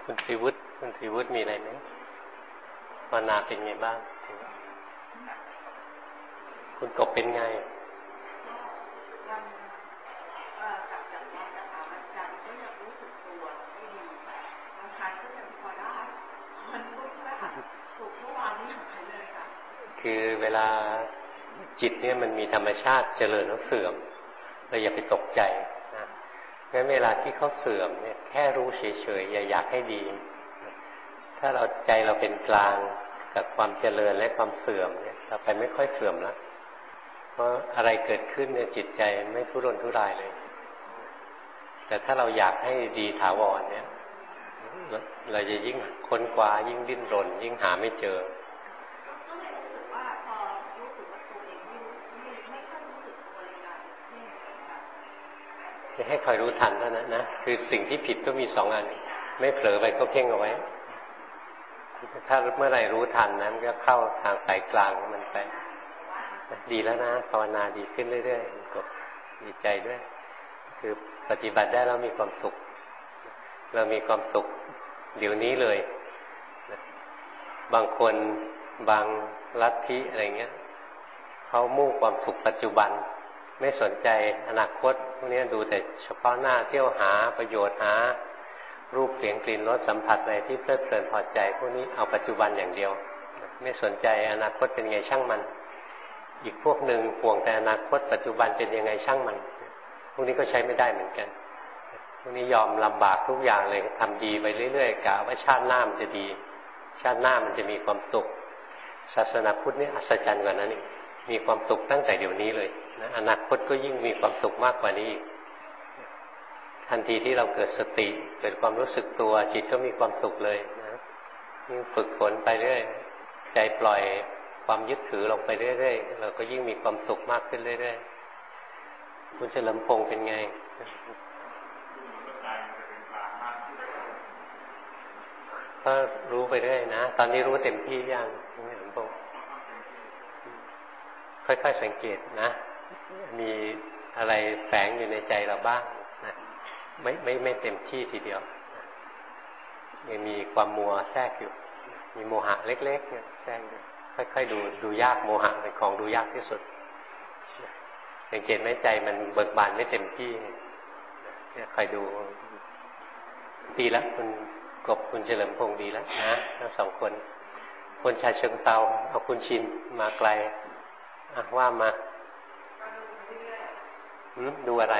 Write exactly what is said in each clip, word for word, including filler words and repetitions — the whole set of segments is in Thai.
คุณทรีวุฒิคุณทรีวุฒิมีอะไรไหมภาวนาเป็นไงบ้างคุณกบเป็นไงคือเวลาจิตเนี่ยมันมีธรรมชาติเจริญแล้วเสื่อมเราอย่าไปตกใจนะงั้นเวลาที่เขาเสื่อมเนี่ยแค่รู้เฉยๆอย่าอยากให้ดีถ้าเราใจเราเป็นกลางกับความเจริญและความเสื่อมเนี่ยเราไปไม่ค่อยเสื่อมแล้วเพราะอะไรเกิดขึ้นเนี่ยจิตใจไม่ทุรนทุรายเลยแต่ถ้าเราอยากให้ดีถาวรเนี่ยเราจะยิ่งค้นคว้ายิ่งดิ้นรนยิ่งหาไม่เจอให้คอยรู้ทันเท่านั้นนะคือสิ่งที่ผิดก็มีสองอันไม่เผลอไปก็เพ่งเอาไว้ถ้าเมื่อไหร่รู้ทันนะมันก็เข้าทางสายกลางมันไปดีแล้วนะภาวนาดีขึ้นเรื่อยๆก็ดีใจด้วยคือปฏิบัติได้แล้วมีความสุขเรามีความสุขเดี๋ยวนี้เลยบางคนบางลัทธิอะไรเงี้ยเขามุ่งความสุขปัจจุบันไม่สนใจอนาคตพวกนี้ดูแต่เฉพาะหน้าเที่ยวหาประโยชน์หารูปเสียงกลิ่นรสสัมผัสอะไรที่เพลิดเพลินพอใจพวกนี้เอาปัจจุบันอย่างเดียวไม่สนใจอนาคตเป็นไงช่างมันอีกพวกหนึ่งห่วงแต่อนาคตปัจจุบันเป็นยังไงช่างมันพวกนี้ก็ใช้ไม่ได้เหมือนกันพวกนี้ยอมลำบากทุกอย่างเลยทำดีไปเรื่อยๆกะว่าชาติหน้ามันจะดีชาติหน้ามันจะมีความสุขศาสนาพุทธนี่อัศจรรย์กว่านั้นอีกมีความสุขตั้งแต่เดี๋ยวนี้เลยนะอนาคตก็ยิ่งมีความสุขมากกว่านี้อีกทันทีที่เราเกิดสติเกิดความรู้สึกตัวจิตก็มีความสุขเลยนะยิ่งฝึกฝนไปเรื่อยใจปล่อยความยึดถือลงไปเรื่อยๆเราก็ยิ่งมีความสุขมากขึ้นเรื่อยๆคุณเฉลิมพงษ์เป็นไงก็รู้ไปเรื่อยนะตอนนี้รู้เต็มที่ยังคุณเฉลิมพงษ์ค่อยๆสังเกตนะมีอะไรแฝงอยู่ในใจเราบ้างนะไม่ไม่ไม่เต็มที่ทีเดียวยังมีความมัวแทรกอยู่มีโมหะเล็กๆเนี่ยแทรกอยู่ค่อยๆดูดูยากโมหะเป็นของดูยากที่สุดสังเกตไหมใจมันเบิกบานไม่เต็มที่เนี่ยคอยดูดีแล้วคุณกบคุณเฉลิมพงษ์ดีแล้วนะทั้งสองคนคนชาเชิงเตาเอาคุณชินมาไกลอ่ะว่ามาดูอะไร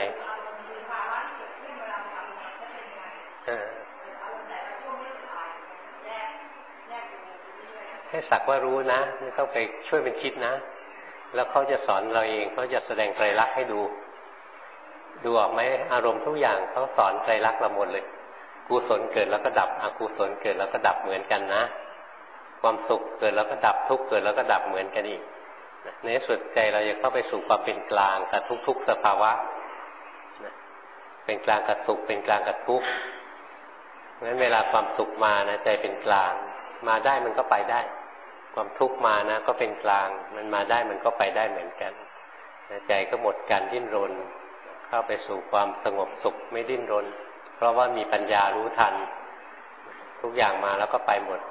ให้สักว่ารู้นะไม่ต้องไปช่วยเป็นคิดนะแล้วเขาจะสอนเราเองเขาจะแสดงไตรลักษณ์ให้ดูดูออกไหมอารมณ์ทุกอย่างเขาสอนไตรลักษณ์เราหมดเลยกุศลเกิดแล้วก็ดับอกุศลเกิดแล้วก็ดับเหมือนกันนะความสุขเกิดแล้วก็ดับทุกข์เกิดแล้วก็ดับเหมือนกันอีกในสุดใจเราจะเข้าไปสู่ความเป็นกลางกับทุกๆสภาวะเป็นกลางกับสุขเป็นกลางกับทุกข์งั้นเวลาความสุขมานะใจเป็นกลางมาได้มันก็ไปได้ความทุกข์มานะก็เป็นกลางมันมาได้มันก็ไปได้เหมือนกันใจก็หมดการดิ้นรนเข้าไปสู่ความสงบสุขไม่ดิ้นรนเพราะว่ามีปัญญารู้ทันทุกอย่างมาแล้วก็ไปหมด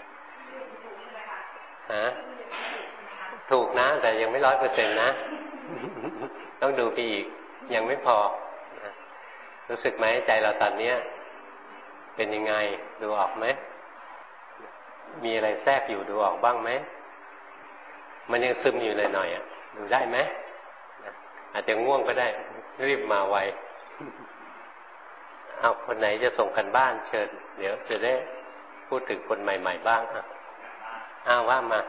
ฮะถูกนะแต่ยังไม่ร้อยเปอร์เซ็นต์นะต้องดูไปอีกยังไม่พอรู้สึกไหมใจเราตอนนี้เป็นยังไงดูออกไหมมีอะไรแทรกอยู่ดูออกบ้างไหมมันยังซึมอยู่หน่อยๆอ่ะดูได้ไหมอาจจะง่วงก็ได้รีบมาไวเอาคนไหนจะส่งกันบ้านเชิญเดี๋ยวจะได้พูดถึงคนใหม่ๆบ้างอ่ะอ้าวว่ามา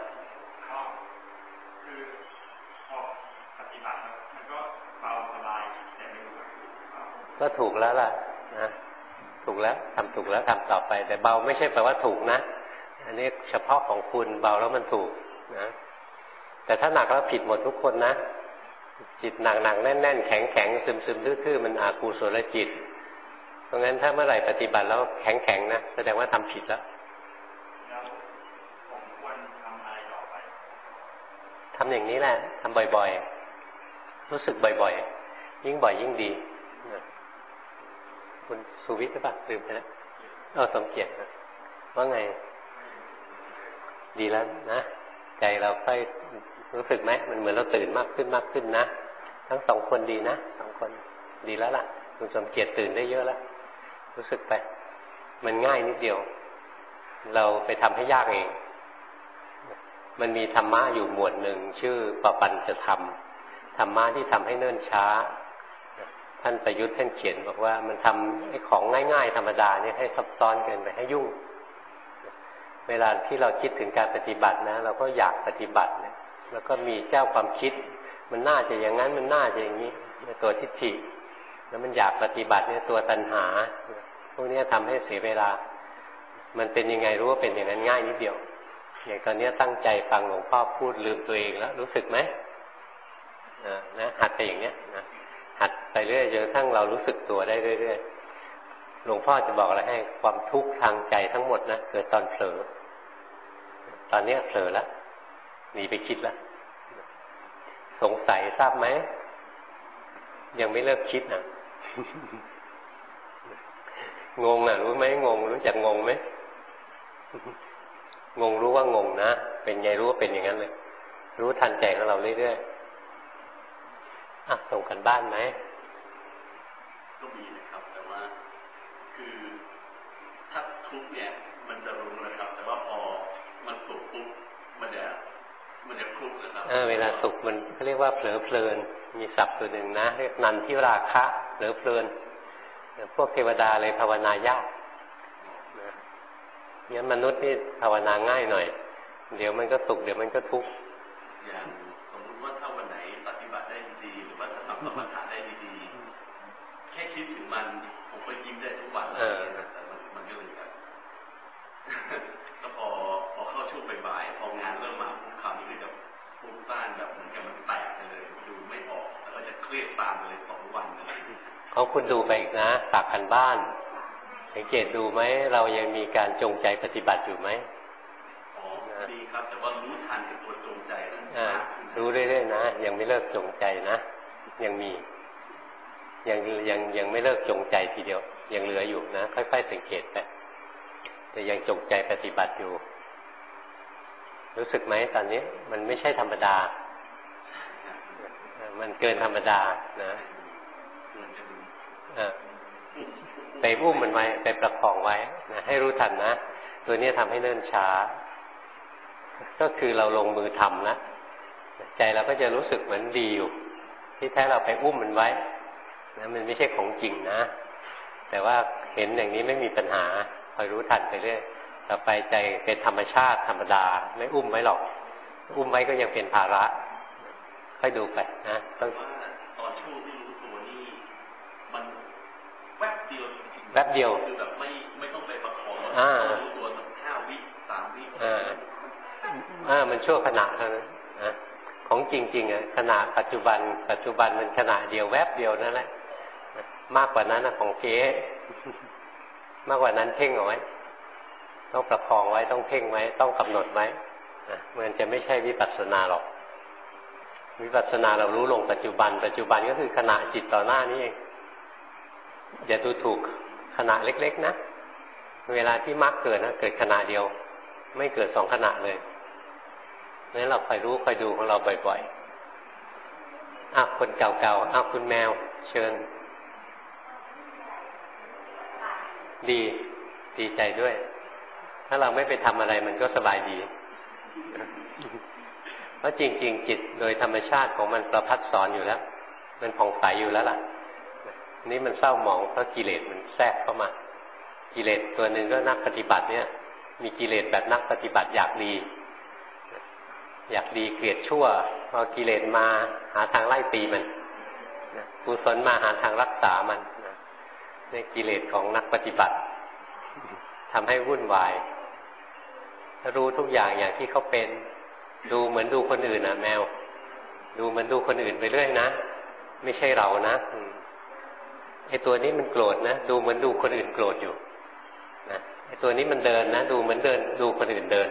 ก็ถูกแล้วล่ะนะถูกแล้วทำถูกแล้วทำต่อไปแต่เบาไม่ใช่แปลว่าถูกนะอันนี้เฉพาะของคุณเบาแล้วมันถูกนะแต่ถ้าหนักแล้วผิดหมดทุกคนนะจิตหนักหนักแน่นแน่นแข็งแข็งซึมซึมทื่อๆมันอกุศลจิตเพราะงั้นถ้าเมื่อไหร่ปฏิบัติแล้วแข็งแข็งนะแสดงว่าทำผิดแล้วทำอย่างนี้แหละทำบ่อยๆรู้สึกบ่อยๆยิ่งบ่อยยิ่งดีคุณสุวิทย์หรือเปล่าลืมไปแล้วเออสมเกียรติว่าไงดีแล้วนะใจเราค่อยรู้สึกไหมมันเหมือนเราตื่นมากขึ้นมากขึ้นนะทั้งสองคนดีนะสองคนดีแล้วล่ะคุณสมเกียรติตื่นได้เยอะแล้วรู้สึกไปมันง่ายนิดเดียวเราไปทำให้ยากเองมันมีธรรมะอยู่หมวดหนึ่งชื่อปปัญจธรรมธรรมะที่ทำให้เนิ่นช้าท่านประยุทธ์ท่านเขียนบอกว่ามันทำไอ้ของง่ายๆธรรมดาเนี่ยให้ซับซ้อนเกินไปให้ยุ่งเวลาที่เราคิดถึงการปฏิบัตินะเราก็อยากปฏิบัติเนี่ยแล้วก็มีเจ้าความคิดมันน่าจะอย่างนั้นมันน่าจะอย่างนี้ตัวทิฏฐิแล้วมันอยากปฏิบัติเนี่ยตัวตัณหาพวกนี้ทำให้เสียเวลามันเป็นยังไงรู้ว่าเป็นอย่างนั้นง่ายนิดเดียวอย่างตอนนี้ตั้งใจฟังหลวงพ่อพูดลืมตัวเองแล้วรู้สึกไหมนะหัดไปอย่างเนี้ยนะหัดไปเรื่อยจนกระทั่งเรารู้สึกตัวได้เรื่อยๆหลวงพ่อจะบอกอะไรให้ความทุกข์ทางใจทั้งหมดนะเกิดตอนเผลอตอนนี้เผลอแล้วหนีไปคิดแล้วสงสัยทราบไหมยังไม่เลิกคิดนะ งงอ่ะรู้ไหมงงรู้จักงงไหม งงรู้ว่างงนะเป็นไงรู้ว่าเป็นอย่างนั้นเลยรู้ทันใจของเราเรื่อยๆอ่ะส่งกันบ้านไหมก็มีนะครับแต่ว่าคือถ้าทุกเนี่ยมันจะรู้นะครับแต่ว่าพอมันสุขปุ๊บมันจะมันจะคลุกนะครับเออเวลาสุขมันเขาเรียกว่าเผลอเพลินมีศัพท์ตัวหนึ่งนะเรียกนันทิราคะเผลอเพลินพวกเทวดาเลยภาวนายากงั้นมนุษย์นี่ภาวนาง่ายหน่อยเดี๋ยวมันก็สุขเดี๋ยวมันก็ทุกข์อย่างสมมติว่าถ้าวันไหนปฏิบัติได้ดีหรือว่าถ้าทำสมถะได้ดีๆแค่คิดถึงมันผมก็ยิ้มได้ทุกวันเลยแต่มันมันก็เลยแบบก็พอพอเข้าช่วงบ่ายๆพองานเริ่มมาปุ๊บคราวนี้ก็จะฟุ้งซ่านแบบเหมือนกับมันแตกไปเลยดูไม่ออกแล้วก็จะเครียดตามไปเลยสองวันเลยเอาคุณดูไปอีกนะฝากกันบ้านสังเกตดูไหมเรายังมีการจงใจปฏิบัติอยู่ไหมอ๋อดีครับแต่ว่ารู้ทันกับตัวจงใจนั้นรู้เรื่อยๆนะยังไม่เลิกจงใจนะยังมียังยังยังไม่เลิกจงใจทีเดียวยังเหลืออยู่นะค่อยๆสังเกตไปแต่ยังจงใจปฏิบัติอยู่รู้สึกไหมตอนนี้มันไม่ใช่ธรรมดามันเกินธรรมดานะไปอุ้มมันไว้ไปประคองไว้นะให้รู้ทันนะตัวนี้ทำให้เนิ่นช้าก็คือเราลงมือทำนะใจเราก็จะรู้สึกเหมือนดีอยู่ที่แท้เราไปอุ้มมันไว้นะมันไม่ใช่ของจริงนะแต่ว่าเห็นอย่างนี้ไม่มีปัญหาคอยรู้ทันไปเรื่อยต่อไปใจเป็นธรรมชาติธรรมดาไม่อุ้มไว้หรอกอุ้มไว้ก็ยังเป็นภาระค่อยดูไปนะต้องตอนช่วงที่รู้ตัวนี่มันแวบเดียวแวบเดียวคือแบบไม่ไม่ต้องไปประคองรู้ตัวสักห้าวิสามวิอ่าอ่ามันชั่วขณะเท่านั้นนะของจริงๆอ่ะขณะปัจจุบันปัจจุบันมันขณะเดียวแวบเดียวนั่นแหละมากกว่านั้นนะของเก๊มากกว่านั้นเพ่งเอาไว้ต้องประคองไว้ต้องเพ่งไว้ต้องกำหนดไว้นะมันจะไม่ใช่วิปัสสนาหรอกวิปัสสนาเรารู้ลงปัจจุบันปัจจุบันก็คือขณะจิตต่อหน้านี้เองอย่าดูถูกขณะเล็กๆนะเวลาที่มรรคเกิดนะเกิดขณะเดียวไม่เกิดสองขณะเลยนั้นเราคอยรู้คอยดูของเราบ่อยๆอ่ะคนเก่าๆอ่ะคุณแมวเชิญดีดีใจด้วยถ้าเราไม่ไปทำอะไรมันก็สบายดีเพราะจริงๆจิตโดยธรรมชาติของมันประพัดสอนอยู่แล้วมันผ่องใสอยู่แล้วล่ะนี่มันเศร้าหมองเพราะกิเลสมันแทรกเข้ามากิเลสตัวหนึ่งก็นักปฏิบัติเนี่ยมีกิเลสแบบนักปฏิบัติอยากดีอยากดีเกลียดชั่วพอกิเลสมาหาทางไล่ตีมันกุศลมาหาทางรักษามันนี่กิเลสของนักปฏิบัติทำให้วุ่นวายรู้ทุกอย่างอย่างที่เขาเป็นดูเหมือนดูคนอื่นนะแมวดูเหมือนดูคนอื่นไปเรื่อยนะไม่ใช่เรานะไอ้ตัวนี้มันโกรธนะดูเหมือนดูคนอื่นโกรธอยู่นะไอ้ตัวนี้มันเดินนะดูเหมือนเดินดูคนอื่นเดิน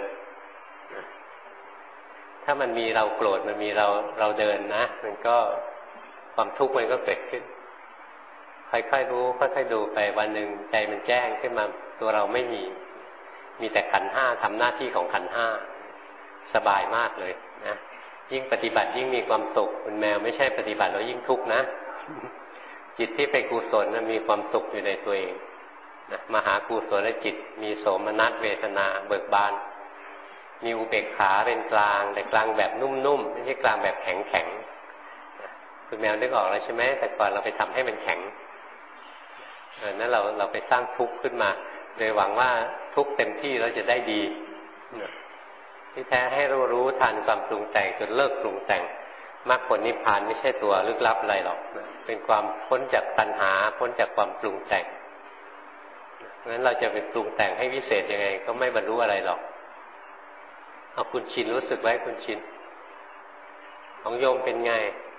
ถ้ามันมีเราโกรธมันมีเราเราเดินนะมันก็ความทุกข์มันก็เกิดขึ้นคค่อยๆรู้ค่อยๆดูไปวันหนึ่งใจมันแจ้งขึ้นมาตัวเราไม่มีมีแต่ขันธ์ห้าทำหน้าที่ของขันธ์ห้าสบายมากเลยนะยิ่งปฏิบัติยิ่งมีความสุขคุณแมวไม่ใช่ปฏิบัติแล้วยิ่งทุกข์นะจิตที่เป็นกุศลนะมีความสุขอยู่ในตัวเองนะมหากุศลจิตมีโสมนัสเวทนาเบิกบานมีอุเบกขาเป็นกลางแต่กลางแบบนุ่มๆไม่ใช่กลางแบบแข็งๆคุณแมวนึกออกแล้วใช่ไหมแต่ก่อนเราไปทำให้มันแข็งเออนั้นเราเราไปสร้างทุกข์ขึ้นมาโดยหวังว่าทุกข์เต็มที่เราจะได้ดีที่แท้ให้รู้รู้ทันความปรุงแต่งจนเลิกปรุงแต่งมรรคผลนิพพานไม่ใช่ตัวลึกลับอะไรหรอกนะเป็นความพ้นจากตัณหาพ้นจากความปรุงแต่งงั้นเราจะไปปรุงแต่งให้วิเศษยังไงก็ไม่บรรลุอะไรหรอกเอาคุณชินรู้สึกไว้คุณชินของโยมเป็นไง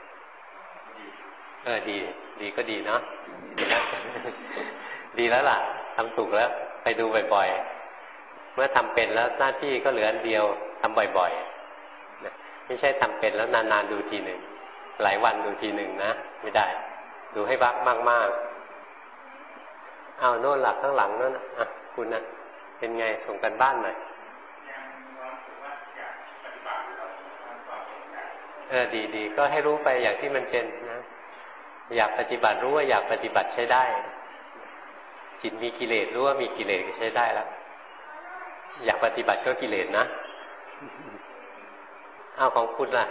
เออดีดีก็ดีเนาะดีแล้วดีแล้วล่ะทำถูกแล้วไปดูบ่อยๆเมื่อทำเป็นแล้วหน้าที่ก็เหลืออันเดียวทำบ่อยๆนะไม่ใช่ทำเป็นแล้วนานๆดูทีหนึ่งหลายวันดูทีหนึ่งนะไม่ได้ดูให้บักมากๆเอาโน่นหลักข้างหลังโน่นอ่ะคุณนะเป็นไงส่งกันบ้านหน่อยเออดีๆก็ให้รู้ไปอย่างที่มันเป็นนะอยากปฏิบัติรู้ว่าอยากปฏิบัติใช้ได้จิตมีกิเลสรู้ว่ามีกิเลสก็ใช้ได้แล้วอยากปฏิบัติก็กิเลสนะเอาของคุณล่ะ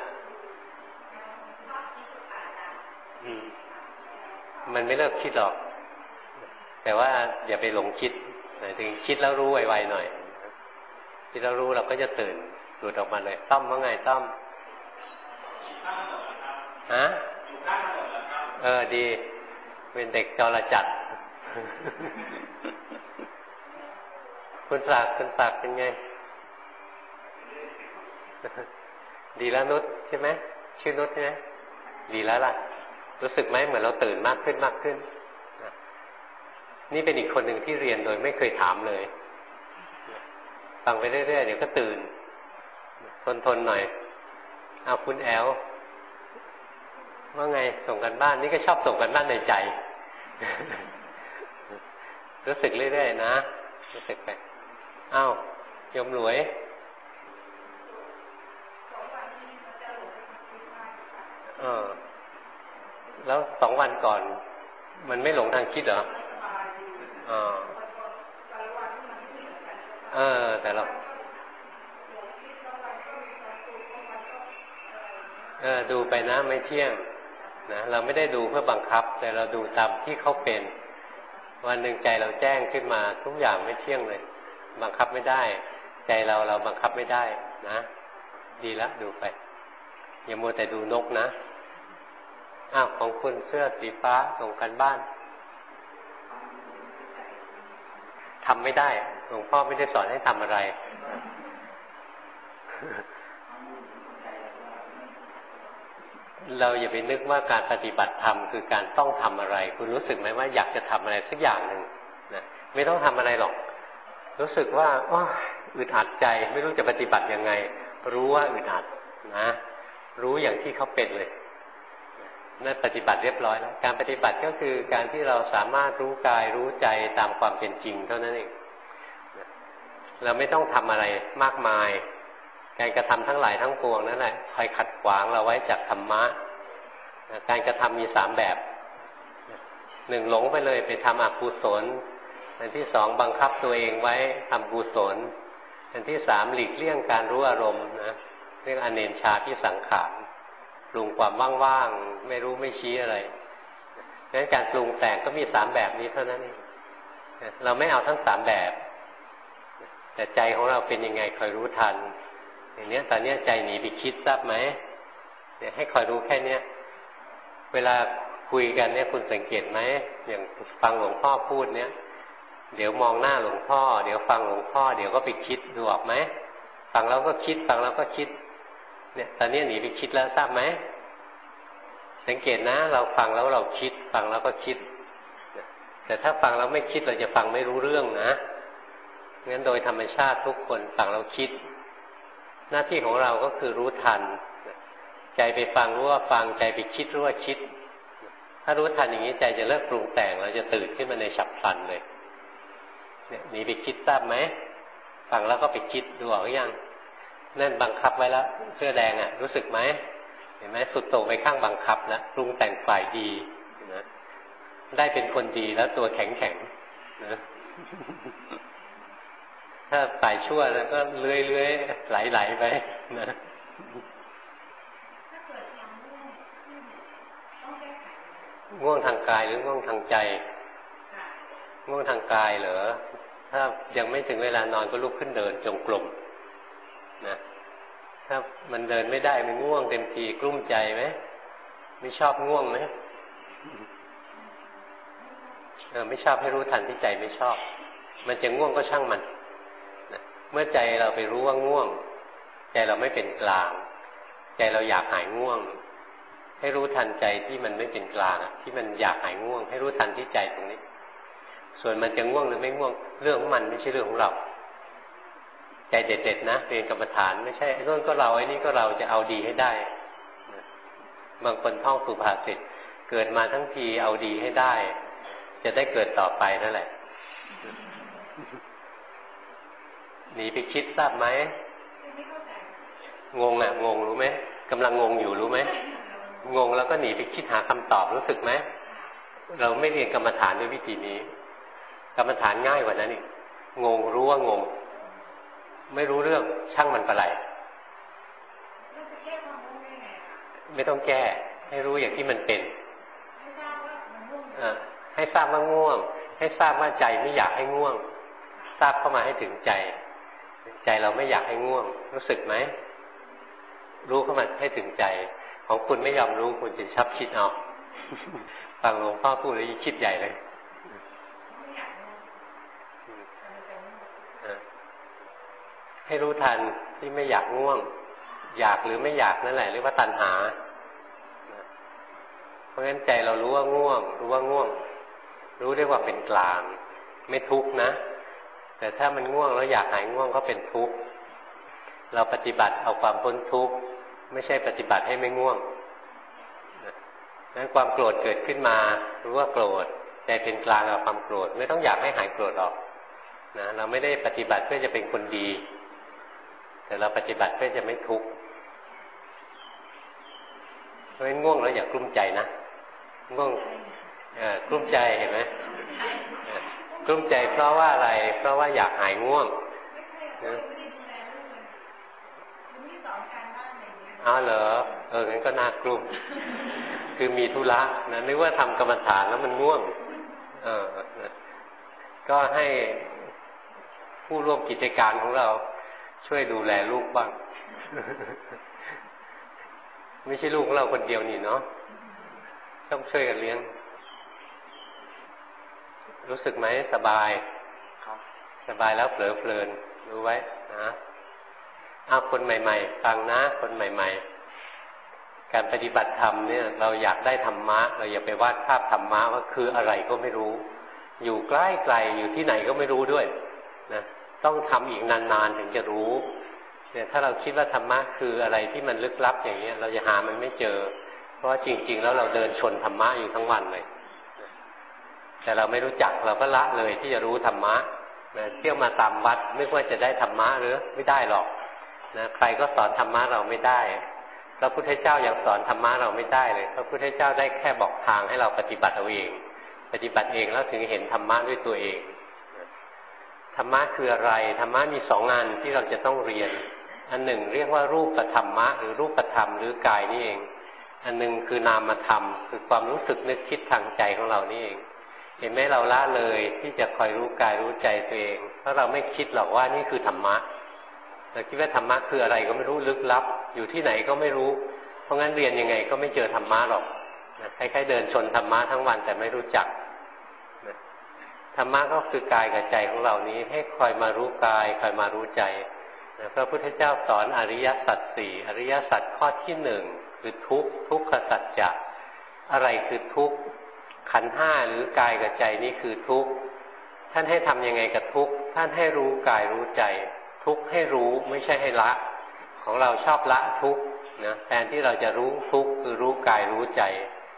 มันไม่เลิกคิดหรอกแต่ว่าอย่าไปหลงคิดหมายถึงคิดแล้วรู้ไวๆหน่อยคิดแล้วรู้เราก็จะตื่นหลุดออกมาเลยต้อมว่าไงต้อมฮะเออดีเป็นเด็กจรจัดคุณศักดิ์คุณศักดิ์เป็นไงดีแล้วนุชใช่ไหมชื่อนุชใช่ไหมดีแล้วล่ะรู้สึกไหมเหมือนเราตื่นมากขึ้นมากขึ้นนี่เป็นอีกคนหนึ่งที่เรียนโดยไม่เคยถามเลยฟังไปเรื่อยๆเดี๋ยวก็ตื่นทนๆหน่อยเอาคุณแอลว่าไงส่งกันบ้านนี่ก็ชอบส่งกันบ้านในใจรู้สึกเรื่อยๆนะรู้สึกไปอ้าวโยมหลวยเออแล้วสองวันก่อนมันไม่หลงทางคิดเหรออ๋อเออแต่เราเออดูไปนะไม่เที่ยงนะเราไม่ได้ดูเพื่อบังคับแต่เราดูตามที่เขาเป็นวันหนึ่งใจเราแจ้งขึ้นมาทุกอย่างไม่เที่ยงเลยบังคับไม่ได้ใจเราเราบังคับไม่ได้นะดีแล้วดูไปอย่ามัวแต่ดูนกนะอ้าวของคุณเสื้อสีฟ้าส่งกันบ้านทำไม่ได้หลวงพ่อไม่ได้สอนให้ทำอะไรเราอย่าไปนึกว่าการปฏิบัติธรรมคือการต้องทำอะไรคุณรู้สึกไหมว่าอยากจะทำอะไรสักอย่างหนึ่งนะไม่ต้องทำอะไรหรอกรู้สึกว่าอ้ออึดอัดใจไม่รู้จะปฏิบัติยังไงรู้ว่าอึดอัดนะรู้อย่างที่เขาเป็นเลยนั่นปฏิบัติเรียบร้อยแล้วการปฏิบัติก็คือการที่เราสามารถรู้กายรู้ใจตามความเป็นจริงเท่านั้นเองเราไม่ต้องทำอะไรมากมายการกระทำทั้งหลายทั้งปวงนั่นแหละคอยขัดขวางเราไว้จากธรรมะการกระทำมีสามแบบหนึ่งหลงไปเลยไปทำอกุศลอันที่สองบังคับตัวเองไว้ทำกุศลอันที่สามหลีกเลี่ยงการรู้อารมณ์นะเรียกอเนนชาพิสังขารปรุงความว่างๆไม่รู้ไม่ชี้อะไรงั้นการปรุงแต่งก็มีสามแบบนี้เท่านั้นเองเราไม่เอาทั้งสามแบบแต่ใจของเราเป็นยังไงคอยรู้ทันอย่างนี้ตอนนี้ใจหนีไปคิดทราบไหมเนี่ยให้คอยรู้แค่เนี้ยเวลาคุยกันเนี่ยคุณสังเกตไหมอย่างฟังหลวงพ่อพูดเนี่ยเดี๋ยวมองหน้าหลวงพ่อเดี๋ยวฟังหลวงพ่อเดี๋ยวก็ไปคิดดูออกไหมฟังแล้วก็คิดฟังแล้วก็คิดเนี่ยตอนนี้หนีไปคิดแล้วทราบไหมสังเกตนะเราฟังแล้วเราคิดฟังแล้วก็คิดแต่ถ้าฟังแล้วไม่คิดเราจะฟังไม่รู้เรื่องนะงั้นโดยธรรมชาติทุกคนฟังแล้วคิดหน้าที่ของเราก็คือรู้ทันใจไปฟังรู้ว่าฟังใจไปคิดรู้ว่าคิดถ้ารู้ทันอย่างนี้ใจจะเลิกปรุงแต่งเราจะตื่นขึ้นมาในฉับพลันเลยเนี่ยหนีไปคิดทราบไหมฟังแล้วก็ไปคิดดูออกหรือยังนั่นบังคับไว้แล้วเสื้อแดงอ่ะรู้สึกไหมเห็นไหมสุดโต่งไปข้างบังคับนะปรุงแต่งฝ่ายดีนะได้เป็นคนดีแล้วตัวแข็งแข็งนะถ้าฝ่ายชั่วแล้วก็เลื้อยเลื้อยไหลไหลไปนะง่วงทางกายหรือง่วงทางใจง่วงทางกายเหรอถ้ายังไม่ถึงเวลานอนก็ลุกขึ้นเดินจงกรมนะถ้ามันเดินไม่ได้มันง่วงเต็มทีกลุ้มใจไหมไม่ชอบง่วงไหมเออไม่ชอบให้รู้ทันที่ใจไม่ชอบมันจะง่วงก็ช่างมันนะเมื่อใจเราไปรู้ว่าง่วงใจเราไม่เป็นกลางใจเราอยากหายง่วงให้รู้ทันใจที่มันไม่เป็นกลางที่มันอยากหายง่วงให้รู้ทันที่ใจตรงนี้ส่วนมันจะง่วงหรือไม่ง่วงเรื่องของมันไม่ใช่เรื่องของเราใจเด็ดๆนะเรียนกรรมฐานไม่ใช่ไอ้นู่นก็เราไอ้นี่ก็เราจะเอาดีให้ได้บางคนท่องสุภาษิตเกิดมาทั้งทีเอาดีให้ได้จะได้เกิดต่อไปนั่นแหละหนีไปคิดทราบไหมงงอ่ะงงรู้ไหมกำลังงงอยู่รู้ไหมงงแล้วก็หนีไปคิดหาคำตอบรู้สึกไหมเราไม่เรียนกรรมฐานด้วยวิธีนี้กรรมฐานง่ายกว่านั้นอีกงงรู้ว่างงไม่รู้เรื่องช่างมันไปเลยไม่ต้องแก้ให้รู้อย่างที่มันเป็นให้ทราบว่าง่วงให้ทราบว่าใจไม่อยากให้ง่วงทราบเข้ามาให้ถึงใจใจเราไม่อยากให้ง่วงรู้สึกไหมรู้เข้ามาให้ถึงใจของคุณไม่ยอมรู้คุณจะชับคิดเอาฟังหลวงพ่อพูดแล้วคิดใหญ่เลยให้รู้ทันที่ไม่อยากง่วงอยากหรือไม่อยากนั่นแหละเรียกว่าตัณหาเพราะงั้นใจเรารู้ว่าง่วงรู้ว่าง่วงรู้ได้ว่าเป็นกลางไม่ทุกข์นะแต่ถ้ามันง่วงแล้วอยากหายง่วงก็เป็นทุกข์เราปฏิบัติเอาความพ้นทุกข์ไม่ใช่ปฏิบัติให้ไม่ง่วงนั้นความโกรธเกิดขึ้นมารู้ว่าโกรธใจเป็นกลางกับความโกรธไม่ต้องอยากให้หายโกรธหรอกนะเราไม่ได้ปฏิบัติเพื่อจะเป็นคนดีแต่เราปฏิบัติเพื่อจะไม่ทุกข์เพราะฉะนั้นง่วงแล้วอย่ากลุ้มใจนะง่วงกลุ้มใจเห็นไหมกลุ้มใจเพราะว่าอะไรเพราะว่าอยากหายง่วงอ้าวเหรอเอองั้นก็น่ากลุ้มคือมีธุระนะนึกว่าทำกรรมฐานแล้วมันง่วงเออก็ให้ผู้ร่วมกิจการของเราช่วยดูแลลูกบ้างไม่ใช่ลูกของเราคนเดียวนี่เนาะต้องช่วยกันเลี้ยงรู้สึกไหมสบายครับสบายแล้วเผลอเพลินรู้ไว้นะเอาคนใหม่ๆฟังนะคนใหม่ๆการปฏิบัติธรรมเนี่ยเราอยากได้ธรรมะเราอย่าไปวาดภาพธรรมะว่าคืออะไรก็ไม่รู้อยู่ใกล้ไกลอยู่ที่ไหนก็ไม่รู้ด้วยนะต้องทำอีกนานๆถึงจะรู้เนี่ยถ้าเราคิดว่าธรรมะคืออะไรที่มันลึกลับอย่างนี้เราจะหามันไม่เจอเพราะว่าจริงๆแล้วเราเดินชนธรรมะอยู่ทั้งวันเลยแต่เราไม่รู้จักเราก็ละเลยที่จะรู้ธรรมะนะเที่ยวมาตามวัดไม่ว่าจะได้ธรรมะหรือไม่ได้หรอกนะใครก็สอนธรรมะเราไม่ได้พระพุทธเจ้ายังสอนธรรมะเราไม่ได้เลยพระพุทธเจ้าได้แค่บอกทางให้เราปฏิบัติเอาเองปฏิบัติเองแล้วถึงเห็นธรรมะด้วยตัวเองธรรมะคืออะไรธรรมะมีสองงานที่เราจะต้องเรียนอันหนึ่งเรียกว่ารูปธรรมะหรือรูปธรรมหรือกายนี่เองอันหนึ่งคือนามธรรมคือความรู้สึกนึกคิดทางใจของเรานี่เองเห็นไหมเราละเลยที่จะคอยรู้กายรู้ใจตัวเองเพราะเราไม่คิดหรอกว่านี่คือธรรมะเราคิดว่าธรรมะคืออะไรก็ไม่รู้ลึกลับอยู่ที่ไหนก็ไม่รู้เพราะงั้นเรียนยังไงก็ไม่เจอธรรมะหรอกคล้ายๆเดินชนธรรมะทั้งวันแต่ไม่รู้จักธรรมะก็คือกายกับใจของเรานี้ให้คอยมารู้กายคอยมารู้ใจพระพุทธเจ้าสอนอริยสัจสี่อริยสัจข้อที่หนึ่งคือทุกข์ทุกขสัจจะอะไรคือทุกข์ขันธ์ห้าหรือกายกับใจนี่คือทุกข์ท่านให้ทำยังไงกับทุกข์ท่านให้รู้กายรู้ใจทุกข์ให้รู้ไม่ใช่ให้ละของเราชอบละทุกข์นะแทนที่เราจะรู้ทุกข์คือรู้กายรู้ใจ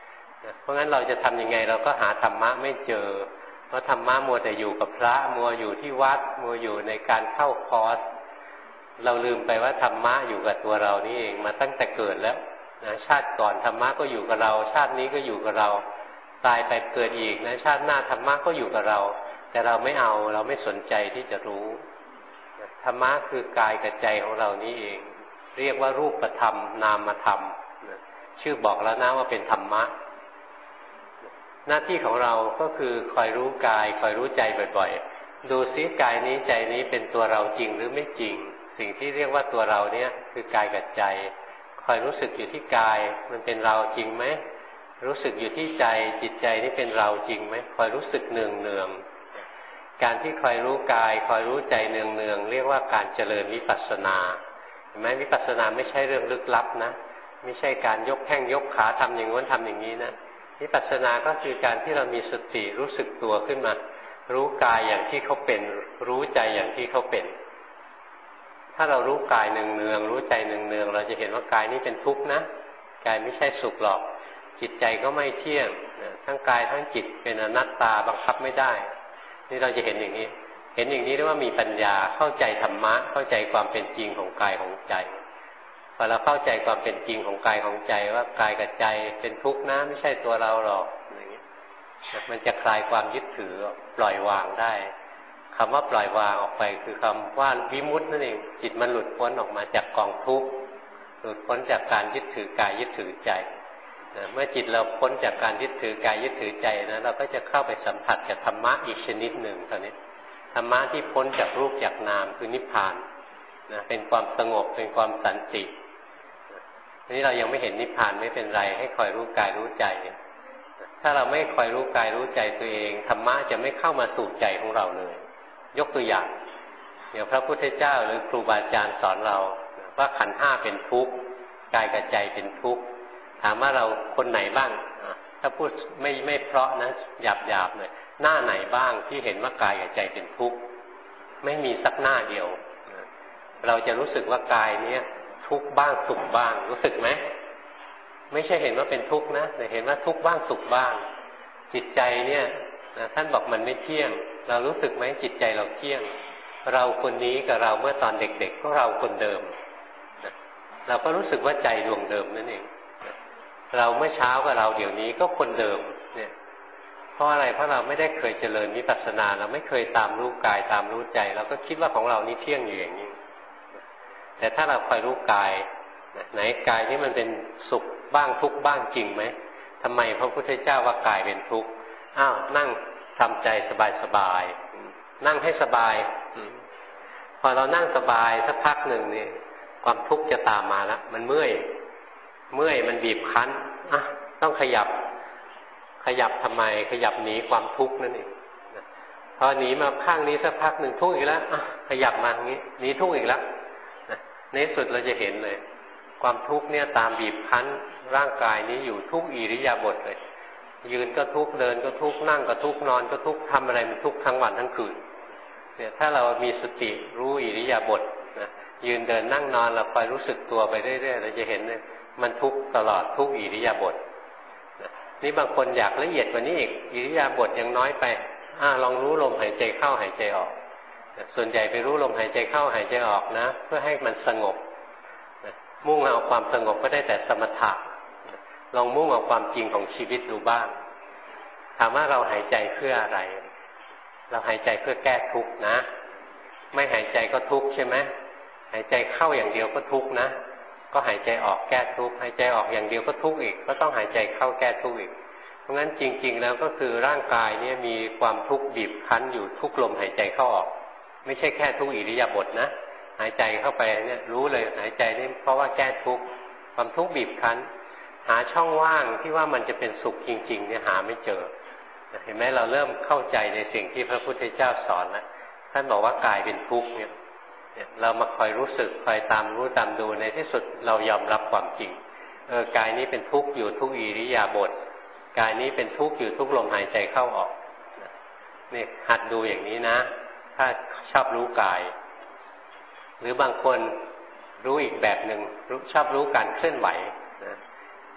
เพราะงั้นเราจะทำยังไงเราก็หาธรรมะไม่เจอเพราะธรรมะมัวแต่อยู่กับพระมัวอยู่ที่วัดมัวอยู่ในการเข้าคอร์สเราลืมไปว่าธรรมะอยู่กับตัวเรานี่เองมาตั้งแต่เกิดแล้วนะชาติก่อนธรรมะก็อยู่กับเราชาตินี้ก็อยู่กับเราตายไปเกิดอีกนะชาติหน้าธรรมะก็อยู่กับเราแต่เราไม่เอาเราไม่สนใจที่จะรู้ธรรมะคือกายกับใจของเรานี่เองเรียกว่ารูปธรรมนามธรรมชื่อบอกแล้วนะว่าเป็นธรรมะหน้าที่ของเราก็คือคอยรู้กายคอยรู้ใจบ่อยๆดูซิกายนี้ใจนี้เป็นตัวเราจริงหรือไม่จริงสิ่งที่เรียกว่าตัวเราเนี่ยคือกายกับใจคอยรู้สึกอยู่ที่กายมันเป็นเราจริงไหมรู้สึกอยู่ที่ใจจิตใจนี่เป็นเราจริงไหมคอยรู้สึกเนืองเนืองการที่คอยรู้กายคอยรู้ใจเนืองเนืองเรียกว่าการเจริญวิปัสสนาเห็นไหมวิปัสสนาไม่ใช่เรื่องลึกลับนะไม่ใช่การยกแข้งยกขาทำอย่างนู้นทำอย่างนี้นะวิปัสสนาก็คือการที่เรามีสติรู้สึกตัวขึ้นมารู้กายอย่างที่เขาเป็นรู้ใจอย่างที่เขาเป็นถ้าเรารู้กายเนืองๆรู้ใจเนืองๆเราจะเห็นว่ากายนี้เป็นทุกข์นะกายไม่ใช่สุขหรอกจิตใจก็ไม่เที่ยงทั้งกายทั้งจิตเป็นอนัตตาบังคับไม่ได้นี่เราจะเห็นอย่างนี้เห็นอย่างนี้เรียกว่ามีปัญญาเข้าใจธรรมะเข้าใจความเป็นจริงของกายของใจพอเราเข้าใจความเป็นจริงของกายของใจว่ากายกับใจเป็นทุกข์นะไม่ใช่ตัวเราหรอกอย่างนี้มันจะคลายความยึดถือปล่อยวางได้คำว่าปล่อยวางออกไปคือคำว่าวิมุตตินั่นเองจิตมันหลุดพ้นออกมาจากกองทุกข์หลุดพ้นจากการยึดถือกายยึดถือใจเมื่อจิตเราพ้นจากการยึดถือกายยึดถือใจนะเราก็จะเข้าไปสัมผัสกับธรรมะอีกชนิดหนึ่งตอนนี้ธรรมะที่พ้นจากรูปจากนามคือนิพพานนะเป็นความสงบเป็นความสันตินี่เรายังไม่เห็นนิพพานไม่เป็นไรให้คอยรู้กายรู้ใจถ้าเราไม่คอยรู้กายรู้ใจตัวเองธรรมะจะไม่เข้ามาสู่ใจของเราเลยยกตัวอย่างเดี๋ยวพระพุทธเจ้าหรือครูบาอาจารย์สอนเราว่าขันธ์ห้าเป็นทุกข์กายกับใจเป็นทุกข์ถามว่าเราคนไหนบ้างถ้าพูดไม่ไม่เพราะนะหยาบหยาบเลยหน้าไหนบ้างที่เห็นว่ากายกับใจเป็นทุกข์ไม่มีสักหน้าเดียวเราจะรู้สึกว่ากายเนี้ยทุกข์บ้างสุขบ้างรู้สึกไหมไม่ใช่เห็นว่าเป็นทุกข์นะแต่เห็นว่าทุกข์บ้างสุขบ้างจิตใจเนี่ยนะท่านบอกมันไม่เที่ยงเรารู้สึกไหมจิตใจเราเที่ยงเราคนนี้กับเราเมื่อตอนเด็กๆก็เราคนเดิมนะเราก็รู้สึกว่าใจดวงเดิมนั่นเองเราเมื่อเช้ากับเราเดี๋ยวนี้ก็คนเดิมเนี่ยเพราะอะไรเพราะเราไม่ได้เคยเจริญวิปัสสนาเราไม่เคยตามรู้กายตามรู้ใจเราก็คิดว่าของเรานี่เที่ยงอยู่อย่างนี้แต่ถ้าเราคอยรู้กายไหนกายนี่มันเป็นสุขบ้างทุกข์บ้างจริงไหมทำไมพระพุทธเจ้าว่ากายเป็นทุกข์อ้าวนั่งทำใจสบายๆนั่งให้สบายพอเรานั่งสบายสักพักหนึ่งนี่ความทุกข์จะตามมาแล้วมันเมื่อยเมื่อยมันบีบคั้นอ่ะต้องขยับขยับทำไมขยับหนีความทุกข์นั่นเองพอหนีมาข้างนี้สักพักหนึ่งทุกข์อีกแล้วอ่ะขยับมาอย่างนี้หนีทุกข์อีกแล้วในสุดเราจะเห็นเลยความทุกข์เนี่ยตามบีบคั้นร่างกายนี้อยู่ทุกอิริยาบถเลยยืนก็ทุกข์เดินก็ทุกข์นั่งก็ทุกข์นอนก็ทุกข์ทำอะไรมันทุกข์ทั้งวันทั้งคืนเนี่ยถ้าเรามีสติรู้อิริยาบถนะยืนเดินนั่งนอนเราคอยรู้สึกตัวไปเรื่อยๆเราจะเห็นเลยมันทุกข์ตลอดทุกอิริยาบถนี่บางคนอยากละเอียดกว่านี้อีกอิริยาบถยังน้อยไปอ่าลองรู้ลมหายใจเข้าหายใจออกส่วนใหญ่ไปรู้ลมหายใจเข้าหายใจออกนะเพื่อให้มันสงบมุ่งเอาความสงบก็ได้แต่สมถะลองมุ่งเอาความจริงของชีวิตดูบ้างถามว่าเราหายใจเพื่ออะไรเราหายใจเพื่อแก้ทุกข์นะไม่หายใจก็ทุกข์ใช่ไหมหายใจเข้าอย่างเดียวก็ทุกข์นะก็หายใจออกแก้ทุกข์หายใจออกอย่างเดียวก็ทุกข์อีกก็ต้องหายใจเข้าแก้ทุกข์อีกเพราะงั้นจริงๆแล้วก็คือร่างกายเนี่ยมีความทุกข์บีบคั้นอยู่ทุกลมหายใจเข้าออกไม่ใช่แค่ทุกอิริยาบถนะหายใจเข้าไปเนี่ยรู้เลยหายใจนี่เพราะว่าแก้ทุกข์ความทุกข์บีบคั้นหาช่องว่างที่ว่ามันจะเป็นสุขจริงๆเนี่ยหาไม่เจอเห็นไหมเราเริ่มเข้าใจในสิ่งที่พระพุทธเจ้าสอนแล้วท่านบอกว่ากายเป็นทุกข์เนี่ยเรามาคอยรู้สึกคอยตามรู้ตามดูในที่สุดเรายอมรับความจริงเออกายนี้เป็นทุกข์อยู่ทุกอิริยาบถกายนี้เป็นทุกข์อยู่ทุกลมหายใจเข้าออกนี่หัดดูอย่างนี้นะถ้าชอบรู้กายหรือบางคนรู้อีกแบบหนึ่งชอบรู้การเคลื่อนไหวนะ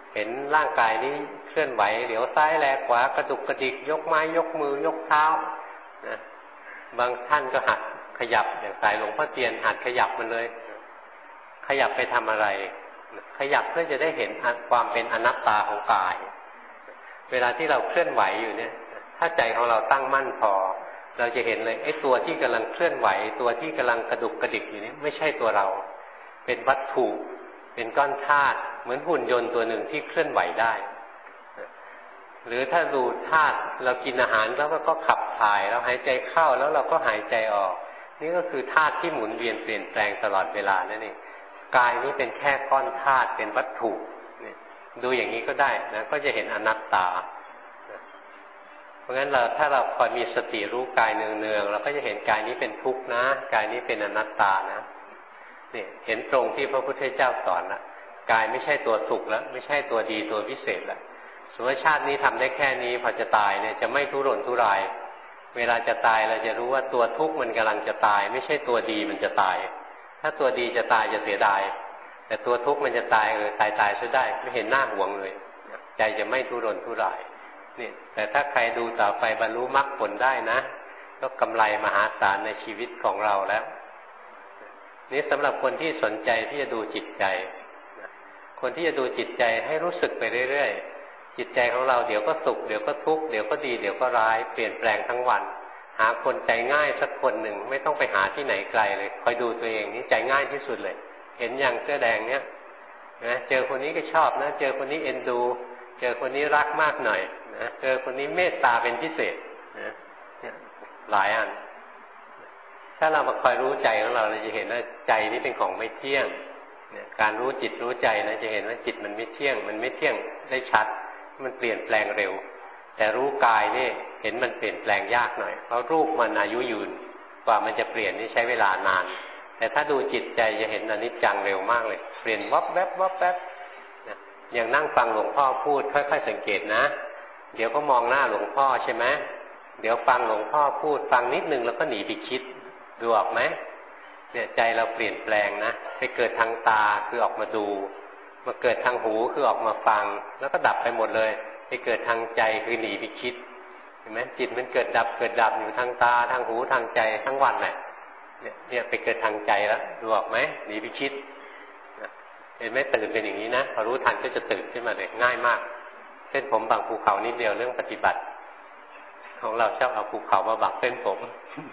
เห็นร่างกายนี้เคลื่อนไหวเหลียวซ้ายแลขวากระดุกกระดิกยกไม้ยกมือยกเท้านะบางท่านก็หัดขยับอย่างสายหลวงพ่อเทียนหัดขยับมันเลยขยับไปทำอะไรขยับเพื่อจะได้เห็นความเป็นอนัตตาของกายเวลาที่เราเคลื่อนไหวอยู่เนี่ยถ้าใจของเราตั้งมั่นพอเราจะเห็นเลยไอ้ตัวที่กำลังเคลื่อนไหวตัวที่กำลังกระดุกกระดิกอยู่นี้ไม่ใช่ตัวเราเป็นวัตถุเป็นก้อนธาตุเหมือนหุ่นยนต์ตัวหนึ่งที่เคลื่อนไหวได้หรือถ้าดูธาตุเรากินอาหารแล้วก็ขับถ่ายเราหายใจเข้าแล้วเราก็หายใจออกนี่ก็คือธาตุที่หมุนเวียนเปลี่ยนแปลงตลอดเวลานั่นเองกายนี้เป็นแค่ก้อนธาตุเป็นวัตถุดูอย่างนี้ก็ได้นะก็จะเห็นอนัตตาเพราะงั้นเราถ้าเราคอยมีสติรู้กายเนืองๆเราก็จะเห็นกายนี้เป็นทุกข์นะกายนี้เป็นอนัตตานะนี่เห็นตรงที่พระพุทธเจ้าสอนละกายไม่ใช่ตัวสุขแล้วไม่ใช่ตัวดีตัวพิเศษแล้วสมมติชาตินี้ทำได้แค่นี้พอจะตายเนี่ยจะไม่ทุรนทุรายเวลาจะตายเราจะรู้ว่าตัวทุกข์มันกำลังจะตายไม่ใช่ตัวดีมันจะตายถ้าตัวดีจะตายจะเสียดายแต่ตัวทุกข์มันจะตายเออตายตายซะได้ไม่เห็นหน้าห่วงเลยใจจะไม่ทุรนทุรายนี่แต่ถ้าใครดูต่อไปบรรลุมรรคผลได้นะก็กำไรมหาศาลในชีวิตของเราแล้วนี่สำหรับคนที่สนใจที่จะดูจิตใจคนที่จะดูจิตใจให้รู้สึกไปเรื่อยๆจิตใจของเราเดี๋ยวก็สุขเดี๋ยวก็ทุกข์เดี๋ยวก็ดีเดี๋ยวก็ร้ายเปลี่ยนแปลงทั้งวันหาคนใจง่ายสักคนหนึ่งไม่ต้องไปหาที่ไหนไกลเลยคอยดูตัวเองนี่ใจง่ายที่สุดเลยเห็นอย่างเสื้อแดงเนี้ยนะเจอคนนี้ก็ชอบนะเจอคนนี้เอ็นดูเจอคนนี้รักมากหน่อยนะเจอคนนี้เมตตาเป็นพิเศษนะหลายอันถ้าเรามาคอยรู้ใจของเราเราจะเห็นว่าใจนี้เป็นของไม่เที่ยงการรู้จิตรู้ใจนะจะเห็นว่าจิตมันไม่เที่ยงมันไม่เที่ยงได้ชัดมันเปลี่ยนแปลงเร็วแต่รู้กายนี่เห็นมันเปลี่ยนแปลงยากหน่อยเพราะรูปมันอายุยืนกว่ามันจะเปลี่ยนนี่ใช้เวลานานแต่ถ้าดูจิตใจจะเห็นอนิจจังเร็วมากเลยเปลี่ยนวับแวบวับแวบอย่างนั่งฟังหลวงพ่อพูดค่อยๆสังเกตนะเดี๋ยวก็มองหน้าหลวงพ่อใช่ไหมเดี๋ยวฟังหลวงพ่อพูดฟังนิดนึงแล้วก็หนีไปคิดดูออกไหมเนี่ยใจเราเปลี่ยนแปลงนะไปเกิดทางตาคือออกมาดูมาเกิดทางหูคือออกมาฟังแล้วก็ดับไปหมดเลยไปเกิดทางใจคือหนีไปคิดเห็นไหมจิตมันเกิดดับเกิดดับอยู่ทางตาทางหูทางใจทั้งวันแหละเนี่ยเนี่ยไปเกิดทางใจแล้วดูออกไหมหนีไปคิดเห็นไหมตื่นเป็นอย่างนี้นะพอรู้ทันก็จะตื่นขึ้นมาเลยง่ายมากเส้นผมบางภูเขานิดเดียวเรื่องปฏิบัติของเราชอบเอาภูเขามาบังเส้นผม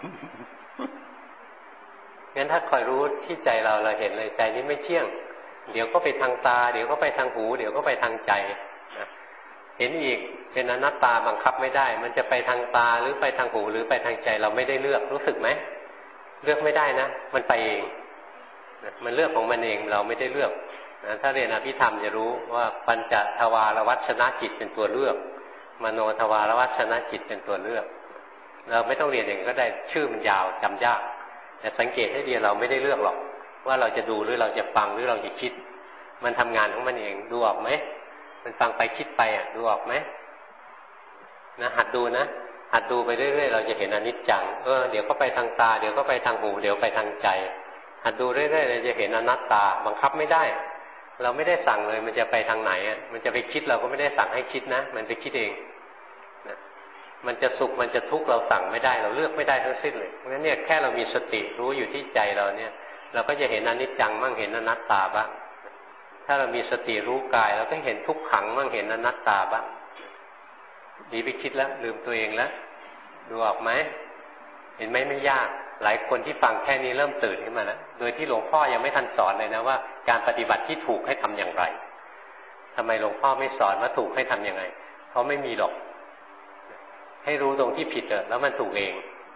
งั้นถ้าคอยรู้ที่ใจเราเราเห็นเลยใจนี้ไม่เที่ยงเดี๋ยวก็ไปทางตาเดี๋ยวก็ไปทางหูเดี๋ยวก็ไปทางใจนะเห็นอีกเป็นอนัตตาบังคับไม่ได้มันจะไปทางตาหรือไปทางหูหรือไปทางใจเราไม่ได้เลือกรู้สึกไหมเลือกไม่ได้นะมันไปเองนะมันเลือกของมันเองเราไม่ได้เลือกนะถ้าเรียนอภิธรรมจะรู้ว่าปัญจทวารวัชนะจิตเป็นตัวเลือกมโนทวารวัชนะจิตเป็นตัวเลือกเราไม่ต้องเรียนอย่างก็ได้ชื่อมันยาวจำยากแต่สังเกตให้ดีเราไม่ได้เลือกหรอกว่าเราจะดูหรือเราจะฟังหรือเราจะคิดมันทำงานของมันเองดูออกไหมมันฟังไปคิดไปอ่ะดูออกไหมนะหัดดูนะหัดดูไปเรื่อยๆเราจะเห็นอนิจจังเออเดี๋ยวก็ไปทางตาเดี๋ยวก็ไปทางหูเดี๋ยวไปทางใจหัดดูเรื่อยๆเราจะเห็นอนัตตาบังคับไม่ได้เราไม่ได้สั่งเลยมันจะไปทางไหนอ่ะมันจะไปคิดเราก็ไม่ได้สั่งให้คิดนะมันไปคิดเองนะมันจะสุขมันจะทุกข์เราสั่งไม่ได้เราเลือกไม่ได้ทั้งสิ้นเลยเพราะฉะนั้นเนี่ยแค่เรามีสติรู้อยู่ที่ใจเราเนี่ยเราก็จะเห็นอนิจจังบ้างเห็นอนัตตาบ้างถ้าเรามีสติรู้กายเราก็เห็นทุกขังบ้างเห็นอนัตตาบ้างหนีไปคิดแล้วลืมตัวเองแล้วดูออกไหมเห็นไหมไม่ยากหลายคนที่ฟังแค่นี้เริ่มตื่นขึ้นมาแล้วโดยที่หลวงพ่อยังไม่ทันสอนเลยนะว่าการปฏิบัติที่ถูกให้ทำอย่างไรทำไมหลวงพ่อไม่สอนว่าถูกให้ทำยังไงเพราะไม่มีหรอกให้รู้ตรงที่ผิดเถอะแล้วมันถูกเอง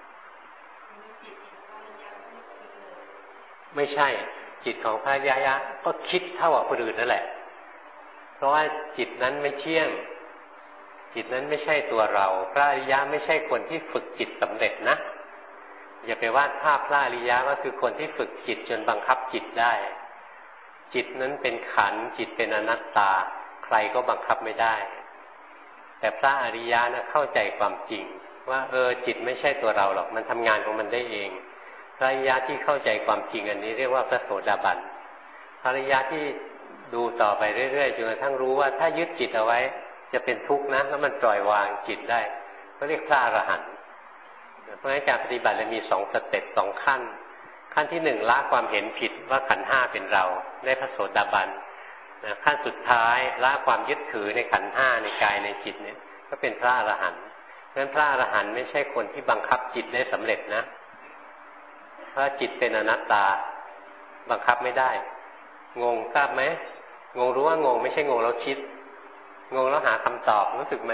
ไม่ใช่จิตของพระยะก็คิดเท่ากับคนอื่นนั่นแหละเพราะว่าจิตนั้นไม่เที่ยงจิตนั้นไม่ใช่ตัวเราพระอริยะไม่ใช่คนที่ฝึกจิตสำเร็จนะอย่าไปวาดภาพพระอริยะว่าคือคนที่ฝึกจิตจนบังคับจิตได้จิตนั้นเป็นขันธ์จิตเป็นอนัตตาใครก็บังคับไม่ได้แต่พระอริยะนะเข้าใจความจริงว่าเออจิตไม่ใช่ตัวเราหรอกมันทำงานของมันได้เองพระอริยะที่เข้าใจความจริงอันนี้เรียกว่าพระโสดาบันพระอริยะที่ดูต่อไปเรื่อยๆจนกระทั่งรู้ว่าถ้ายึดจิตเอาไว้จะเป็นทุกข์นะแล้วมันปล่อยวางจิตได้ก็เรียกพระอรหันต์เพราะฉะนั้นการปฏิบัติเลยมีสองสเต็ปสองขั้นขั้นที่หนึ่งละความเห็นผิดว่าขันธ์ห้าเป็นเราได้พระโสดาบันนะขั้นสุดท้ายละความยึดถือในขันธ์ห้าในกายในจิตเนี่ยก็เป็นพระอรหันต์เพราะฉะนั้นพระอรหันต์ไม่ใช่คนที่บังคับจิตได้สำเร็จนะเพราะจิตเป็นอนัตตาบังคับไม่ได้งงทราบไหมงงรู้ว่างงไม่ใช่งงแล้วคิดงงแล้วหาคำตอบรู้สึกไหม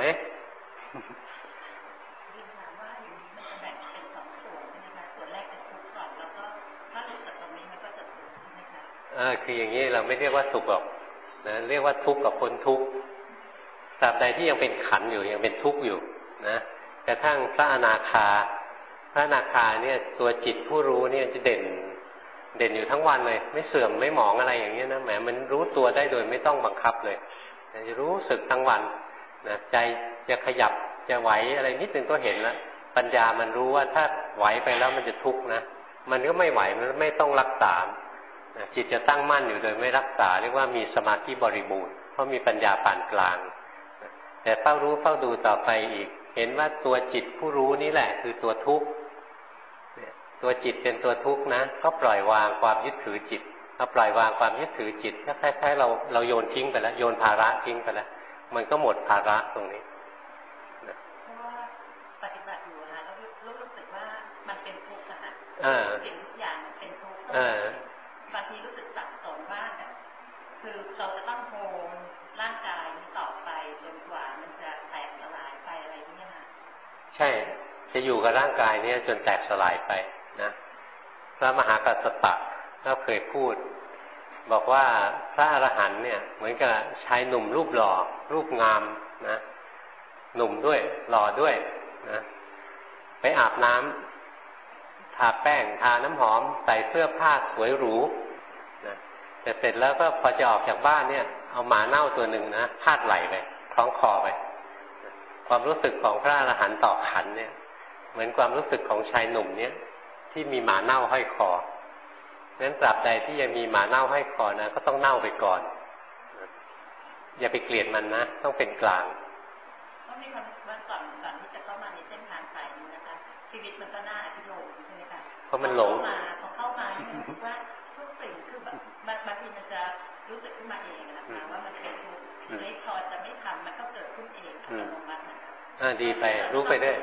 เออคืออย่างนี้เราไม่เรียกว่าสุขหรอกนะเรียกว่าทุกข์กับคนทุกข์ตราบใดที่ยังเป็นขันธ์อยู่ยังเป็นทุกข์อยู่นะกระทั่งพระอนาคาพระอนาคาเนี่ยตัวจิตผู้รู้เนี่ยจะเด่นเด่นอยู่ทั้งวันเลยไม่เสื่อมไม่หมองอะไรอย่างเงี้ยนะแหมมันรู้ตัวได้โดยไม่ต้องบังคับเลยจะรู้สึกทั้งวันนะใจจะขยับจะไหวอะไรนิดนึงก็เห็นแล้วปัญญามันรู้ว่าถ้าไหวไปแล้วมันจะทุกข์นะมันก็ไม่ไหวมันไม่ต้องรักษาจิตจะตั้งมั่นอยู่โดยไม่รักษาเรียกว่ามีสมาธิบริบูรณ์เพราะมีปัญญาปานกลางแต่เฝ้ารู้เฝ้าดูต่อไปอีกเห็นว่าตัวจิตผู้รู้นี่แหละคือตัวทุกข์ตัวจิตเป็นตัวทุกข์นะก็ปล่อยวางความยึดถือจิตพอปล่อยวางความยึดถือจิตก็คล้ายๆเราเราโยนทิ้งไปแล้วโยนภาระทิ้งไปแล้วมันก็หมดภาระตรงนี้เพราะว่าปฏิบัติอยู่นะแล้วรู้สึกว่ามันเป็นทุกข์นะคะสิ่งทุกอย่างมันเป็นทุกข์บางทีรู้สึกสับสนว่าคือเราจะต้องโฮมร่างกายต่อไปจนกว่ามันจะแตกสลายไปอะไรนี่ค่ะใช่จะอยู่กับร่างกายนี้จนแตกสลายไปนะพระมหากัสสปะก็เคยพูดบอกว่าพระอรหันต์เนี่ยเหมือนกับชายหนุ่มรูปหล่อรูปงามนะหนุ่มด้วยหล่อด้วยนะไปอาบน้ำทาแป้งทาน้ำหอมใส่เสื้อผ้าสวยหรูนะแต่เสร็จแล้วก็พอจะออกจากบ้านเนี่ยเอาหมาเน่าตัวหนึ่งนะพาดไหล่ไปคล้องคอไปความรู้สึกของพระอรหันต์ต่อขันเนี่ยเหมือนความรู้สึกของชายหนุ่มเนี่ยที่มีหมาเน่าห้อยคองั้นตราบใดที่ยังมีหมาเน่าห้อยคอนะก็ต้องเน่าไปก่อนอย่าไปเกลียดมันนะต้องเป็นกลางก็มีความว่าก่อนก่อนที่จะเข้ามาในเส้นทางสายนี้นะคะชีวิตมันก็น่าอภิโลมใช่ไหมคะเพราะมันหลงมาพอเข้ามาเนี่ยรู้ว่าทุกสิ่งคือแบบบางทีมันจะรู้สึกขึ้นมาเองนะคะว่ามันเป็นทุกข์เลยพอจะไม่ทำมันก็เกิดขึ้นเองอัตโนมัตินะคะอ่าดีไปรู้ไปได้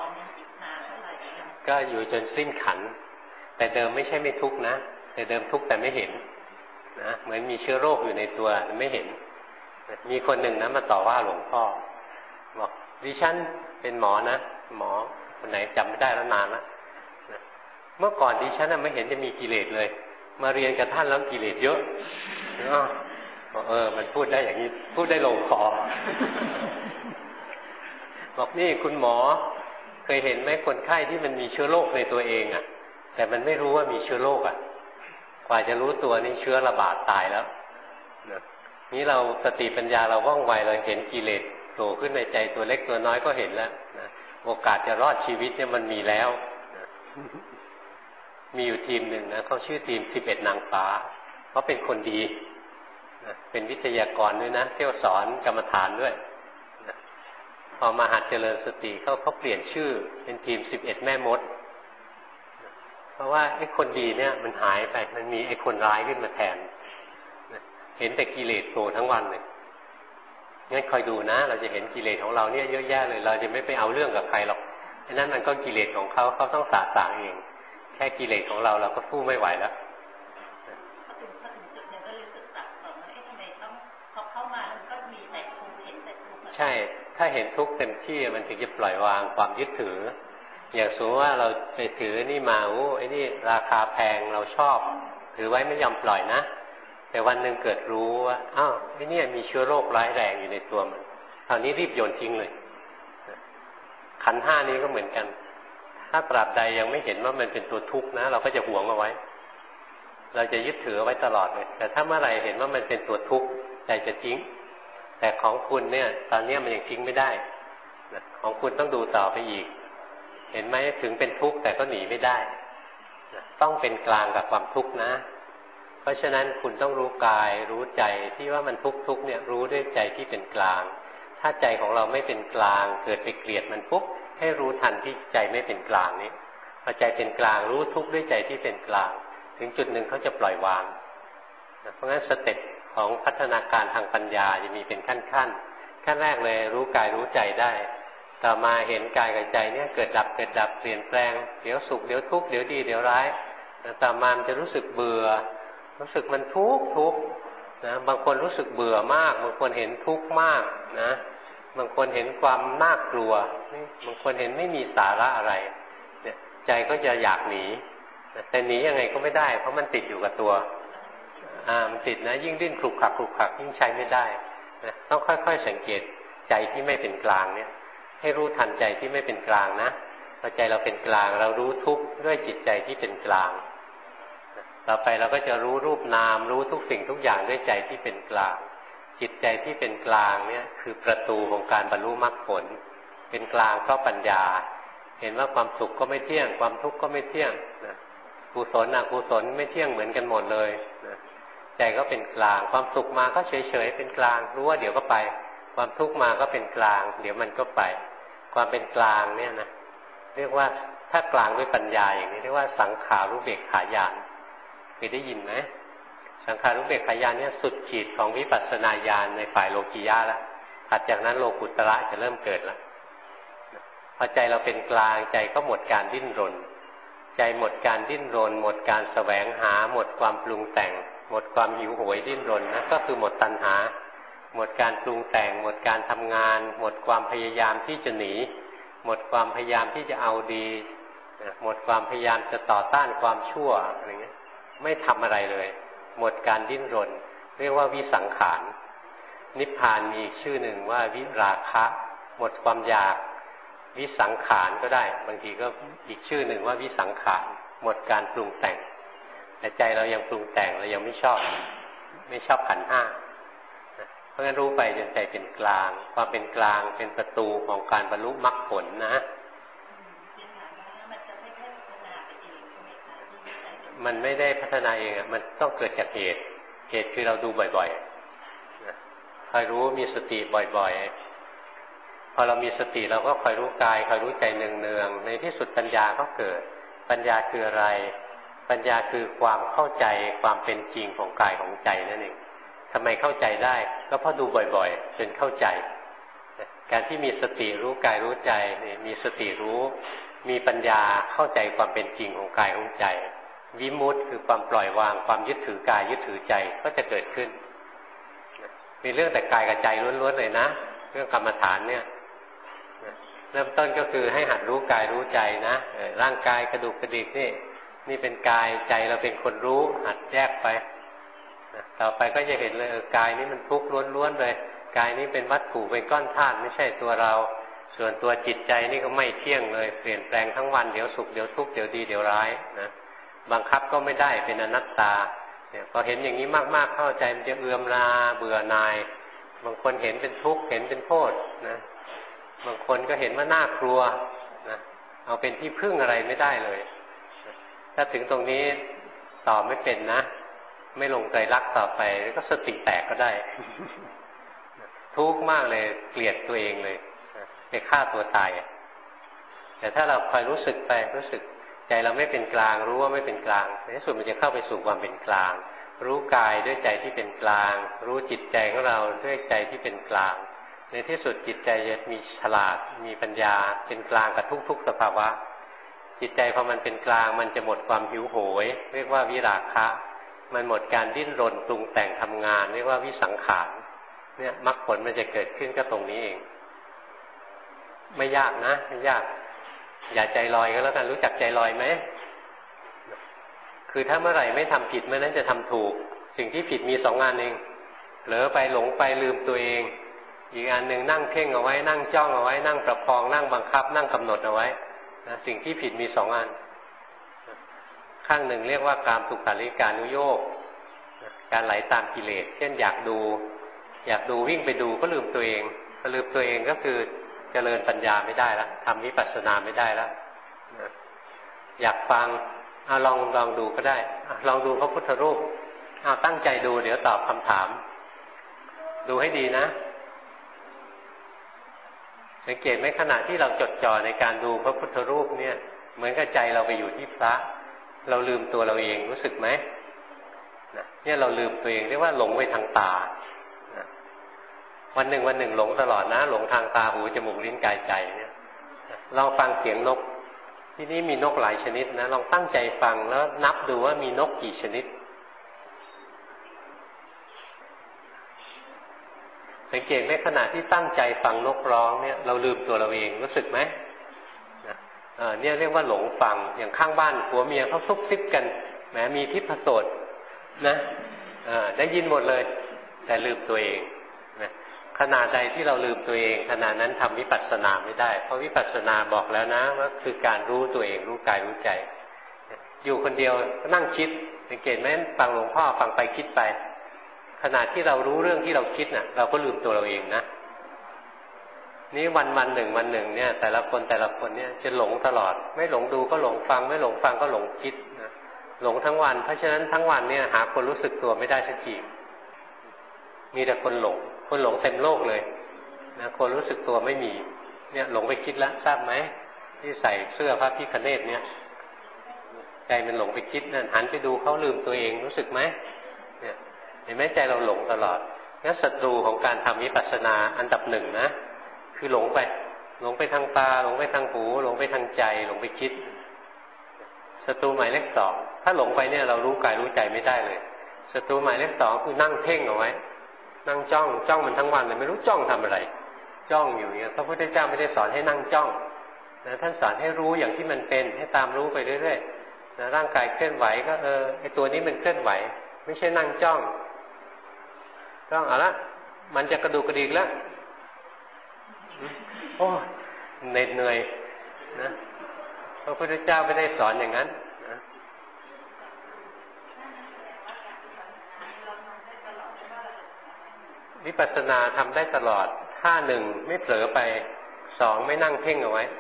ก็อยู่จนสิ้นขันแต่เดิมไม่ใช่ไม่ทุกข์นะแต่เดิมทุกข์แต่ไม่เห็นนะเหมือนมีเชื้อโรคอยู่ในตัวไม่เห็นมีคนหนึ่งนะมาต่อว่าหลวงพ่อบอกดิฉันเป็นหมอนะหมอคนไหนจำไม่ได้แล้วนานแล้วเมื่อก่อนดิฉันไม่เห็นจะมีกิเลสเลยมาเรียนกับท่านแล้วกิเลสเยอะเออมันพูดได้อย่างนี้พูดได้ลงคอบอกนี่คุณหมอเคยเห็นไหมคนไข้ที่มันมีเชื้อโรคในตัวเองอ่ะแต่มันไม่รู้ว่ามีเชื้อโรคอ่ะกว่าจะรู้ตัวนี่เชื้อระบาดตายแล้วนะนี้เราสติปัญญาเราว่องไวเราเห็นกิเลสโผล่ขึ้นในใจตัวเล็กตัวน้อยก็เห็นแล้วนะโอกาสจะรอดชีวิตเนี่ยมันมีแล้วนะมีอยู่ทีมหนึ่งนะเขาชื่อทีมสิบเอ็ดนางฟ้าเขาเป็นคนดีนะเป็นวิทยากรด้วยนะเที่ยวสอนกรรมฐานด้วยพอมาหัดเจริญสติเขาเขาเปลี่ยนชื่อเป็นทีมสิบเอ็ดแม่มดเพราะว่าไอ้คนดีเนี่ยมันหายไปมันมีไอ้คนร้ายขึ้นมาแทนเห็นแต่กิเลสโผล่ทั้งวันเลยงั้นคอยดูนะเราจะเห็นกิเลสของเราเนี่ยเยอะแยะเลยเราจะไม่ไปเอาเรื่องกับใครหรอกไอ้นั่นมันก็กิเลสของเขาเขาต้องสาสางเองแค่กิเลสของเราเราก็สู้ไม่ไหวแล้วใช่ถ้าเห็นทุกข์เต็มที่มันถึงจะปล่อยวางความยึดถืออย่างสมมติว่าเราไปถือนี่มาโอ้ไอ้นี่ราคาแพงเราชอบถือไว้ไม่ยอมปล่อยนะแต่วันหนึ่งเกิดรู้ว่าอ้าวไอ้นี่มีเชื้อโรคร้ายแรงอยู่ในตัวมันคราวนี้รีบโยนทิ้งเลยขันธ์ห้านี้ก็เหมือนกันถ้าตราบใดยังไม่เห็นว่ามันเป็นตัวทุกข์นะเราก็จะหวงเอาไว้เราจะยึดถือเอาไว้ตลอดเลยแต่ถ้าเมื่อไหร่เห็นว่ามันเป็นตัวทุกข์ใจจะทิ้งแต่ของคุณเนี่ยตอนนี้มันยังทิ้งไม่ได้ของคุณต้องดูต่อไปอีกเห็นไหมถึงเป็นทุกข์แต่ก็หนีไม่ได้ต้องเป็นกลางกับความทุกข์นะเพราะฉะนั้นคุณต้องรู้กายรู้ใจที่ว่ามันทุกข์ทุกข์เนี่ยรู้ด้วยใจที่เป็นกลางถ้าใจของเราไม่เป็นกลางเกิดไปเกลียดมันปุ๊บให้รู้ทันที่ใจไม่เป็นกลางนี้พอใจเป็นกลางรู้ทุกข์ด้วยใจที่เป็นกลางถึงจุดหนึ่งเขาจะปล่อยวางเพราะงั้นสเต็ปของพัฒนาการทางปัญญาจะมีเป็นขั้นขั้นขั้นแรกเลยรู้กายรู้ใจได้ต่อมาเห็นกายกับใจเนี่ยเกิดดับเกิดดับเปลี่ยนแปลงเดี๋ยวสุขเดี๋ยวทุกข์เดี๋ยวดีเดี๋ยวร้ายต่อมามันจะรู้สึกเบื่อรู้สึกมันทุกข์ทุกข์นะบางคนรู้สึกเบื่อมากบางคนเห็นทุกข์มากนะบางคนเห็นความน่ากลัวบางคนเห็นไม่มีสาระอะไรเนี่ยใจก็จะอยากหนีแต่หนียังไงก็ไม่ได้เพราะมันติดอยู่กับตัวอ่ามันติดนะยิ่งดิ้นคลุกคลักคลุกคลักยิ่งใช้ไม่ได้นะต้องค่อยๆสังเกตใจที่ไม่เป็นกลางเนี่ยให้รู้ทันใจที่ไม่เป็นกลางนะพอใจเราเป็นกลางเรารู้ทุกข์ด้วยจิตใจที่เป็นกลางต่อไปเราก็จะรู้รูปนามรู้ทุกสิ่งทุกอย่างด้วยใจที่เป็นกลางจิตใจที่เป็นกลางเนี่ยคือประตูของการบรรลุมรรคผลเป็นกลางเพราะปัญญาเห็นว่าความสุขก็ไม่เที่ยงความทุกข์ก็ไม่เที่ยงนะกุศลอกุศลไม่เที่ยงเหมือนกันหมดเลยนะใจก็เป็นกลางความสุขมาก็เฉยๆเป็นกลางรู้ว่าเดี๋ยวก็ไปความทุกข์มาก็เป็นกลางเดี๋ยวมันก็ไปความเป็นกลางเนี่ยนะเรียกว่าถ้ากลางด้วยปัญญาอย่างนี้เรียกว่าสังขารุเบกขาญาณเคยได้ยินไหมสังขารุเบกขาญาณเนี่ยสุดขีดของวิปัสสนาญาณในฝ่ายโลกียะแล้วถัดจากนั้นโลกุตระจะเริ่มเกิดแล้วพอใจเราเป็นกลางใจก็หมดการดิ้นรนใจหมดการดิ้นรนหมดการแสวงหาหมดความปรุงแต่งหมดความหิวโหยดิ้นรนนะก็คือหมดตัณหาหมดการปรุงแต่งหมดการทำงานหมดความพยายามที่จะหนีหมดความพยายามที่จะเอาดีหมดความพยายามจะต่อต้านความชั่วอะไรเงี้ยไม่ทำอะไรเลยหมดการดิ้นรนเรียกว่าวิสังขารนิพพานมีอีกชื่อหนึ่งว่าวิราคะหมดความอยากวิสังขารก็ได้บางทีก็อีกชื่อหนึ่งว่าวิสังขารหมดการปรุงแต่งแต่ใจเรายังปรุงแต่งเรายังไม่ชอบไม่ชอบขันธ์ห้าเพราะงั้นรู้ไปจนใจเป็นกลางความเป็นกลางเป็นประตูของการบรรลุมรรคผลนะมันไม่ได้พัฒนาเองมันต้องเกิดจากเหตุเหตุคือเราดูบ่อยๆคอยรู้มีสติบ่อยๆพอเรามีสติเราก็คอยรู้กายคอยรู้ใจเนืองๆในที่สุดปัญญาก็เกิดปัญญาคืออะไรปัญญาคือความเข้าใจความเป็นจริงของกายของใจนั่นเองทำไมเข้าใจได้ก็เพราะดูบ่อยๆจนเข้าใจการที่มีสติรู้กายรู้ใจมีสติรู้มีปัญญาเข้าใจความเป็นจริงของกายของใจวิมุตติคือความปล่อยวางความยึดถือกายยึดถือใจก็จะเกิดขึ้นมีเรื่องแต่กายกับใจล้วนๆเลยนะเรื่องกรรมฐานเนี่ยเริ่มต้นก็คือให้หัดรู้กายรู้ใจนะร่างกายกระดูกกระดิกนี่นี่เป็นกายใจเราเป็นคนรู้หัดแยกไปต่อไปก็จะเห็นเลยกายนี้มันทุกข์ล้วนๆเลยกายนี้เป็นวัตถุเป็นก้อนธาตุไม่ใช่ตัวเราส่วนตัวจิตใจนี่ก็ไม่เที่ยงเลยเปลี่ยนแปลงทั้งวันเดี๋ยวสุขเดี๋ยวทุกข์เดี๋ยวดีเดี๋ยวร้ายนะบังคับก็ไม่ได้เป็นอนัตตาเนี่ยพอเห็นอย่างนี้มากๆเข้าใจมันจะเอื่อมราเบื่อหน่ายบางคนเห็นเป็นทุกข์เห็นเป็นโทษนะบางคนก็เห็นว่าน่ากลัวนะเอาเป็นที่พึ่งอะไรไม่ได้เลยถ้าถึงตรงนี้ตอบไม่เป็นนะไม่ลงใจรักต่อไปก็สติแตกก็ได้ทุกข์มากเลยเกลียดตัวเองเลยไปฆ่าตัวตายแต่ถ้าเราคอยรู้สึกไปรู้สึกใจเราไม่เป็นกลางรู้ว่าไม่เป็นกลางในที่สุดมันจะเข้าไปสู่ความเป็นกลางรู้กายด้วยใจที่เป็นกลางรู้จิตใจของเราด้วยใจที่เป็นกลางในที่สุดจิตใจจะมีฉลาดมีปัญญาเป็นกลางกับทุกๆสภาวะจิตใจพอมันเป็นกลางมันจะหมดความหิวโหยเรียกว่าวิราคะมันหมดการดิ้นรนปรุงแต่งทำงานเรียกว่าวิสังขารเนี่ยมรรคผลมันจะเกิดขึ้นก็ตรงนี้เองไม่ยากนะไม่ยากอย่าใจลอยก็แล้วกันรู้จักใจลอยไหมคือถ้าเมื่อไหร่ไม่ทำผิดเมื่อนั้นจะทำถูกสิ่งที่ผิดมีสองงานเองเผลอไปหลงไปลืมตัวเองอีกอันหนึ่งนั่งเพ่งเอาไว้นั่งจ้องเอาไว้นั่งประคองนั่งบังคับนั่งกำหนดเอาไว้นะสิ่งที่ผิดมีสองอันข้างหนึ่งเรียกว่าการสุขาริการุโยคการไหลตามกิเลสเช่นอยากดูอยากดูวิ่งไปดูก็ลืมตัวเองพอลืมตัวเองก็คือเจริญปัญญาไม่ได้แล้วทำวิปัสสนาไม่ได้แล้วอยากฟังเอาลองลองดูก็ได้ลองดูพระพุทธรูปเอาตั้งใจดูเดี๋ยวตอบคำถามดูให้ดีนะสังเกตไหมขณะที่เราจดจ่อในการดูพระพุทธรูปเนี่ยเหมือนกับใจเราไปอยู่ที่พระเราลืมตัวเราเองรู้สึกไหมเนี่ยเราลืมตัวเองเรียกว่าหลงไปทางตาวันหนึ่งวันหนึ่งหลงตลอดนะหลงทางตาหูจมูกลิ้นกายใจเนี่ยลองฟังเสียงนกที่นี่มีนกหลายชนิดนะลองตั้งใจฟังแล้วนับดูว่ามีนกกี่ชนิดสังเกตไหมขณะที่ตั้งใจฟังนกร้องเนี่ยเราลืมตัวเราเองรู้สึกไหมนะเนี่ยเรียกว่าหลงฟังอย่างข้างบ้านผัวเมียเขาซุบซิบกันแหมมีทิพโสตนะได้ยินหมดเลยแต่ลืมตัวเองนะขณะใดที่เราลืมตัวเองขณะนั้นทำวิปัสสนาไม่ได้เพราะวิปัสสนาบอกแล้วนะว่าคือการรู้ตัวเองรู้กายรู้ใจอยู่คนเดียวก็นั่งคิดสังเกตไหมฟังหลวงพ่อฟังไปคิดไปขณะที่เรารู้เรื่องที่เราคิดน่ะเราก็ลืมตัวเราเองนะนี่วันวันหนึ่งวันหนึ่งเนี่ยแต่ละคนแต่ละคนเนี่ยจะหลงตลอดไม่หลงดูก็หลงฟังไม่หลงฟังก็หลงคิดนะหลงทั้งวันเพราะฉะนั้นทั้งวันเนี่ยหาคนรู้สึกตัวไม่ได้สักทีมีแต่คนหลงคนหลงเต็มโลกเลยนะคนรู้สึกตัวไม่มีเนี่ยหลงไปคิดแล้วทราบไหมที่ใส่เสื้อพระพิฆเนศเนี่ยใจมันหลงไปคิดนั่นหันไปดูเขาลืมตัวเองรู้สึกไหมเนี่ยเห็นไหมใจเราหลงตลอดงั้นศัตรูของการทำวิปัสสนาอันดับหนึ่งนะคือหลงไปหลงไปทางตาหลงไปทางหูหลงไปทางใจหลงไปคิดศัตรูหมายเลขสองถ้าหลงไปเนี่ยเรารู้กายรู้ใจไม่ได้เลยศัตรูหมายเลขสองคือนั่งเพ่งเอาไว้นั่งจ้องจ้องมันทั้งวันเลยไม่รู้จ้องทำอะไรจ้องอยู่เนี่ยพระพุทธเจ้าไม่ได้สอนให้นั่งจ้องนะท่านสอนให้รู้อย่างที่มันเป็นให้ตามรู้ไปเรื่อยๆนะร่างกายเคลื่อนไหวก็เออไอตัวนี้มันเคลื่อนไหวไม่ใช่นั่งจ้องจ้องเอาละมันจะกระดูกกระดิกแล้วโอ้เหน็ดเหนื่อยนะพระพุทธเจ้าไม่ได้สอนอย่างนั้นนะวิปัสสนาทำได้ตลอดถ้าหนึ่งไม่เผลอไปสองไม่นั่งเพ่งเอาไว้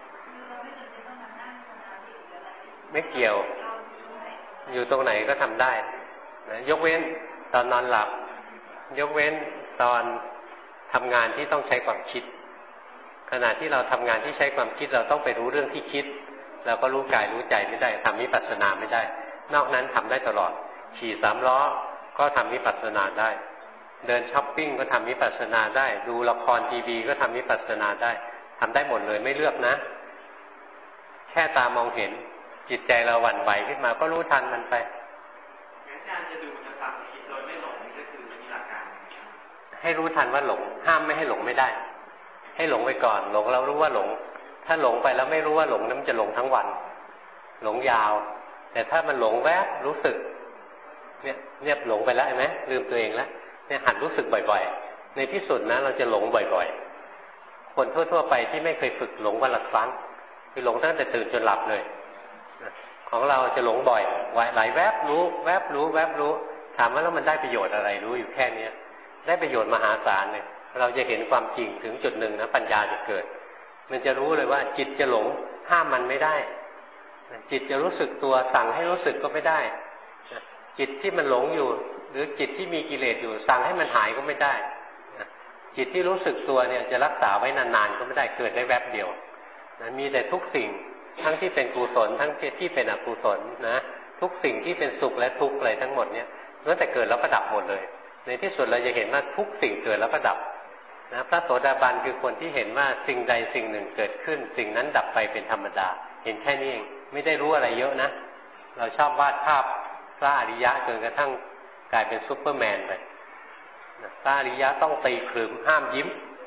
ไม่เกี่ยวอยู่ตรงไหนก็ทำได้นะยกเว้นตอนนอนหลับยกเว้นตอนทำงานที่ต้องใช้ความคิดขณะที่เราทำงานที่ใช้ความคิดเราต้องไปรู้เรื่องที่คิดเราก็รู้กายรู้ใจไม่ได้ทำวิปัสสนาไม่ได้นอกนั้นทำได้ตลอดขี่สามล้อก็ทำวิปัสสนาได้เดินช้อปปิ้งก็ทำวิปัสสนาได้ดูละครทีวีก็ทำวิปัสสนาได้ทำได้หมดเลยไม่เลือกนะแค่ตามองเห็นจิตใจเราหวั่นไหวขึ้นมาก็รู้ทันมันไปอาจารย์จะดูจะฟังคิดโดยไม่หลงนี่ก็คือมีหลักการให้รู้ทันว่าหลงห้ามไม่ให้หลงไม่ได้ให้หลงไปก่อนหลงเรารู้ว่าหลงถ้าหลงไปแล้วไม่รู้ว่าหลงนั้นมันจะหลงทั้งวันหลงยาวแต่ถ้ามันหลงแวบรู้สึกเนี่ยเนี่ยหลงไปแล้วเห็นไหมลืมตัวเองแล้วเนี่ยหัดรู้สึกบ่อยๆในที่สุดนะเราจะหลงบ่อยๆคนทั่วๆไปที่ไม่เคยฝึกหลงวันละครั้งคือหลงตั้งแต่ตื่นจนหลับเลยของเราจะหลงบ่อยหลายแวบรู้แวบรู้แวบรู้ถามว่าแล้วมันได้ประโยชน์อะไรรู้อยู่แค่นี้ได้ประโยชน์มหาศาลเลยเราจะเห็นความจริงถึงจุดหนึ่งนะปัญญาจะเกิดมันจะรู้เลยว่าจิตจะหลงห้ามมันไม่ได้จิตจะรู้สึกตัวสั่งให้รู้สึกก็ไม่ได้จิตที่มันหลงอยู่หรือจิตที่มีกิเลสอยู่สั่งให้มันหายก็ไม่ได้จิตที่รู้สึกตัวเนี่ยจะรักษาไว้นานๆก็ไม่ได้เกิดได้แวบเดียวนะมีแต่ทุกสิ่งทั้งที่เป็นกุศลทั้งที่เป็นอกุศลนะทุกสิ่งที่เป็นสุขและทุกข์อะไรทั้งหมดเนี่ยล้วนแต่เกิดแล้วก็ดับหมดเลยในที่สุดเราจะเห็นว่าทุกสิ่งเกิดแล้วก็ดับนะพระโสดาบันคือคนที่เห็นว่าสิ่งใดสิ่งหนึ่งเกิดขึ้นสิ่งนั้นดับไปเป็นธรรมดาเห็นแค่นี้เองไม่ได้รู้อะไรเยอะนะเราชอบวาดภาพพระอริยะจนกระทั่งกลายเป็นซุปเปอร์แมนไปพระอริยะต้องตีขรึมห้ามยิ้ม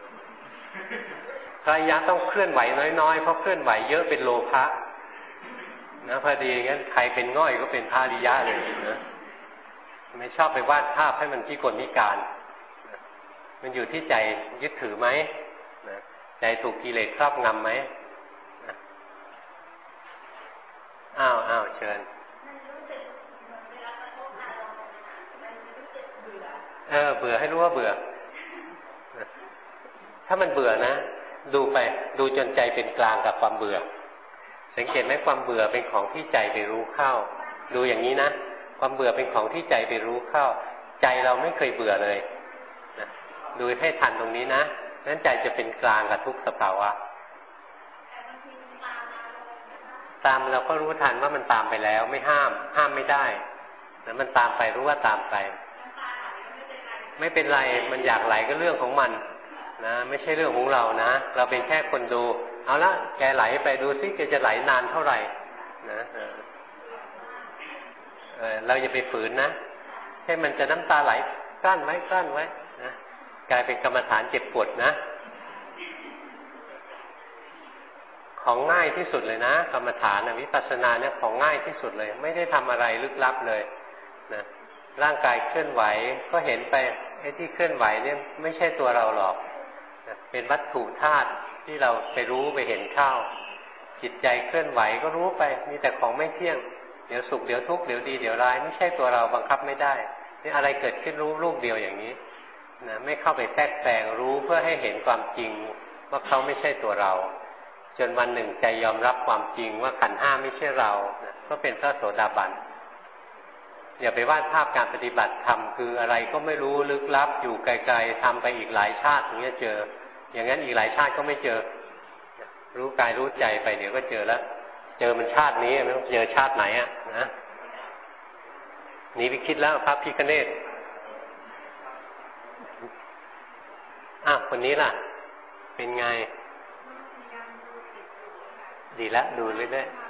พระอริยะต้องเคลื่อนไหวน้อยๆเพราะเคลื่อนไหวเยอะเป็นโลภะนะพอดีงั้นใครเป็นง่อยก็เป็นพระอริยะเลยนะไม่ชอบไปวาดภาพให้มันพิกลพิการมันอยู่ที่ใจยึดถือไหมใจถูกกิเลสครอบงำไหมอ้าวอ้าวเชิญเออเบื่อให้รู้ว่าเบื่อถ้ามันเบื่อนะดูไปดูจนใจเป็นกลางกับความเบื่อสังเกตไหมความเบื่อเป็นของที่ใจไปรู้เข้าดูอย่างนี้นะความเบื่อเป็นของที่ใจไปรู้เข้าใจเราไม่เคยเบื่อเลยนะดูให้ทันตรงนี้นะนั้นใจจะเป็นกลางกับทุกสภาวะตามเราก็รู้ทันว่ามันตามไปแล้วไม่ห้ามห้ามไม่ได้นะมันตามไปรู้ว่าตามไปไม่เป็นไรมันอยากไหลก็เรื่องของมันนะไม่ใช่เรื่องของเรานะเราเป็นแค่คนดูเอาละแกไหลไปดูซิแกจะไหลนานเท่าไหร่นะเออเราอย่าไปฝืนนะให้มันจะน้ำตาไหลกลั้นไว้กลั้นไว้นะกลายเป็นกรรมฐานเจ็บปวดนะของง่ายที่สุดเลยนะกรรมฐานวิปัสสนาเนี่ยของง่ายที่สุดเลยไม่ได้ทำอะไรลึกลับเลยนะร่างกายเคลื่อนไหวก็เห็นไปไอ้ที่เคลื่อนไหวเนี่ยไม่ใช่ตัวเราหรอกนะเป็นวัตถุธาตุที่เราไปรู้ไปเห็นเข้าจิตใจเคลื่อนไหวก็รู้ไปมีแต่ของไม่เที่ยงเดี๋ยวสุขเดี๋ยวทุกข์เดี๋ยวดีเดี๋ยวร้ายไม่ใช่ตัวเราบังคับไม่ได้นี่อะไรเกิดขึ้นรู้ลูกเดียวอย่างนี้นะไม่เข้าไปแทรกแซงรู้เพื่อให้เห็นความจริงว่าเขาไม่ใช่ตัวเราจนวันหนึ่งใจยอมรับความจริงว่าขันธ์ห้าไม่ใช่เรานะก็เป็นพระโสดาบันอย่าไปวาดภาพการปฏิบัติธรรมคืออะไรก็ไม่รู้ลึกลับอยู่ไกลๆทำไปอีกหลายชาติถึงจะเจออย่างนั้นอีกหลายชาติก็ไม่เจอรู้กายรู้ใจไปเดี๋ยวก็เจอแล้วเจอมันชาตินี้ไม่ต้องเจอชาติไหนอ่ะนะหนีไปคิดแล้วพระพิฆเนศอ้าวคนนี้ล่ะเป็นไงดีแล้วดูเรื่อยๆ